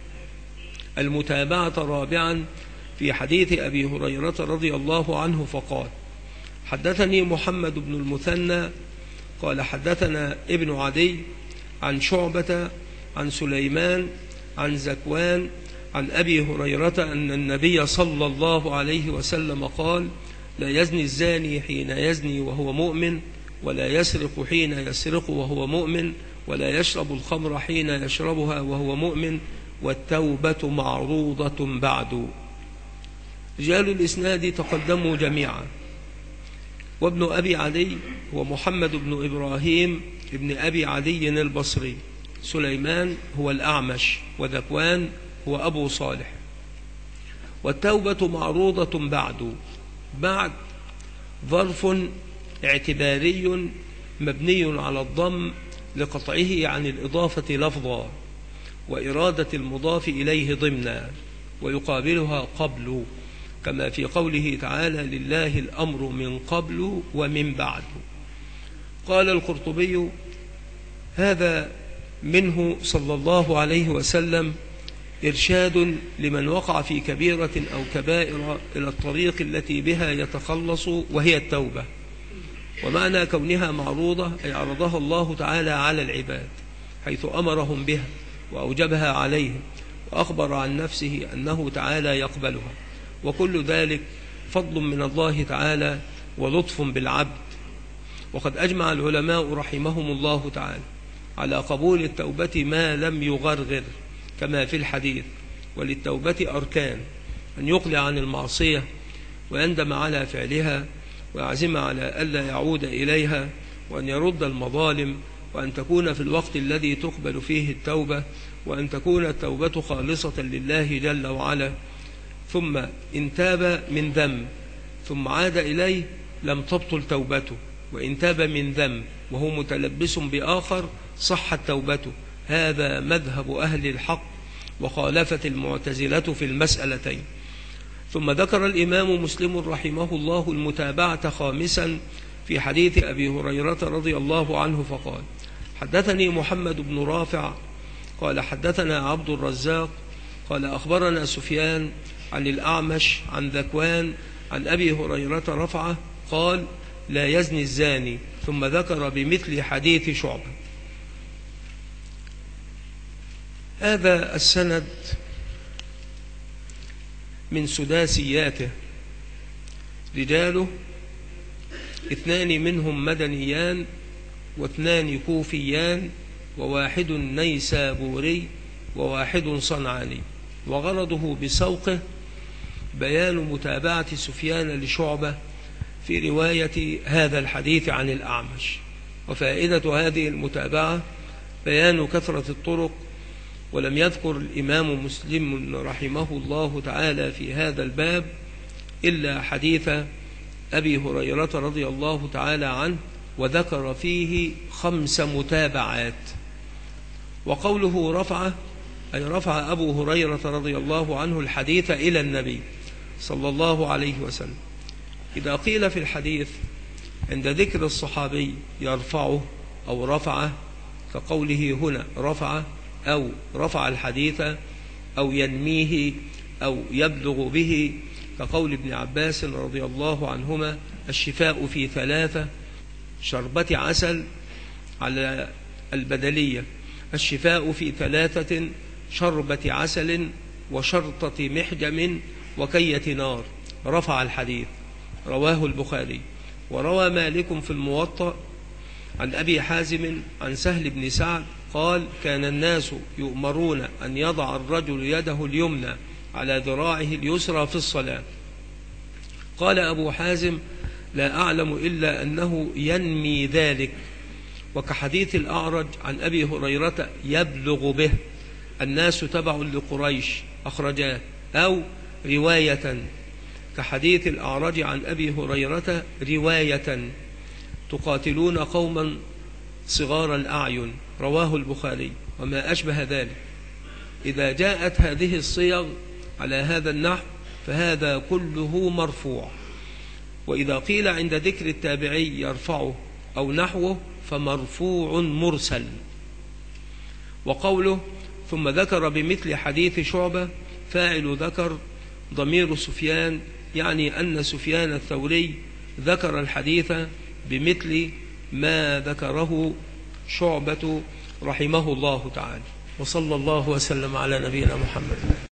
المتابعة رابعا في حديث أبي هريرة رضي الله عنه فقال حدثني محمد بن المثنى قال حدثنا ابن عدي عن شعبة عن سليمان عن زكوان عن أبي هريرة أن النبي صلى الله عليه وسلم قال لا يزني الزاني حين يزني وهو مؤمن، ولا يسرق حين يسرق وهو مؤمن، ولا يشرب الخمر حين يشربها وهو مؤمن، والتوبة معروضة بعد. رجال الإسناد تقدموا جميعا، وابن أبي عدي هو محمد بن إبراهيم ابن أبي عدي البصري، سليمان هو الأعمش، وذكوان هو أبو صالح. والتوبة معروضة بعد ظرف اعتباري مبني على الضم لقطعه عن الإضافة لفظا وإرادة المضاف إليه ضمنا، ويقابلها قبل، كما في قوله تعالى لله الأمر من قبل ومن بعد. قال القرطبي هذا منه صلى الله عليه وسلم إرشاد لمن وقع في كبيرة أو كبائر إلى الطريق التي بها يتخلص وهي التوبة. ومعنى كونها معروضة أي عرضها الله تعالى على العباد حيث أمرهم بها وأوجبها عليهم، وأخبر عن نفسه أنه تعالى يقبلها، وكل ذلك فضل من الله تعالى ولطف بالعبد. وقد أجمع العلماء رحمهم الله تعالى على قبول التوبة ما لم يغرغر كما في الحديث. وللتوبة أركان: أن يقلع عن المعصية ويندم على فعلها ويعزم على ألا يعود إليها، وأن يرد المظالم، وأن تكون في الوقت الذي تقبل فيه التوبة، وأن تكون التوبة خالصة لله جل وعلا. ثم إن تاب من ذنب ثم عاد إليه لم تبطل توبته، وإن تاب من ذنب وهو متلبس بآخر صحت توبته. هذا مذهب أهل الحق، وخالفت المعتزلة في المسألتين. ثم ذكر الإمام مسلم رحمه الله المتابعة خامسا في حديث أبي هريرة رضي الله عنه فقال: حدثني محمد بن رافع قال حدثنا عبد الرزاق قال أخبرنا سفيان عن الأعمش عن ذكوان عن أبي هريرة رفعه قال: لا يزني الزاني، ثم ذكر بمثل حديث شعبة. هذا السند من سداسياته، رجاله 2 منهم مدنيان و2 كوفيان و1 نيسابوري و1 صنعاني، وغرضه بسوقه بيان متابعة سفيان لشعبة في رواية هذا الحديث عن الأعمش. وفائدة هذه المتابعة بيان كثرة الطرق. ولم يذكر الإمام مسلم رحمه الله تعالى في هذا الباب إلا حديث أبي هريرة رضي الله تعالى عنه، وذكر فيه 5 متابعات. وقوله رفعه أي رفع أبو هريرة رضي الله عنه الحديث إلى النبي صلى الله عليه وسلم. إذا قيل في الحديث عند ذكر الصحابي يرفعه أو رفعه، كقوله هنا رفعه أو رفع الحديث أو ينميه أو يبلغ به، كقول ابن عباس رضي الله عنهما: الشفاء في 3 شربة عسل على البدلية، الشفاء في 3 شربة عسل وشرطة محجم وكية نار. رفع الحديث، رواه البخاري. وروى مالك في الموطأ عن أبي حازم عن سهل بن سعد قال: كان الناس يؤمرون أن يضع الرجل يده اليمنى على ذراعه اليسرى في الصلاة. قال أبو حازم: لا أعلم إلا أنه ينمي ذلك. وكحديث الأعرج عن أبي هريرة يبلغ به، الناس تبع لقريش أخرجاه. أو رواية كحديث الأعرج عن أبي هريرة رواية: تقاتلون قوما صغار الأعين، رواه البخاري. وما أشبه ذلك. إذا جاءت هذه الصيغ على هذا النحو فهذا كله مرفوع. وإذا قيل عند ذكر التابعي يرفعه أو نحوه فمرفوع مرسل. وقوله ثم ذكر بمثل حديث شعبة، فاعل ذكر ضمير سفيان، يعني أن سفيان الثوري ذكر الحديث بمثل ما ذكره شعبة رحمه الله تعالى. وصلى الله وسلم على نبينا محمد.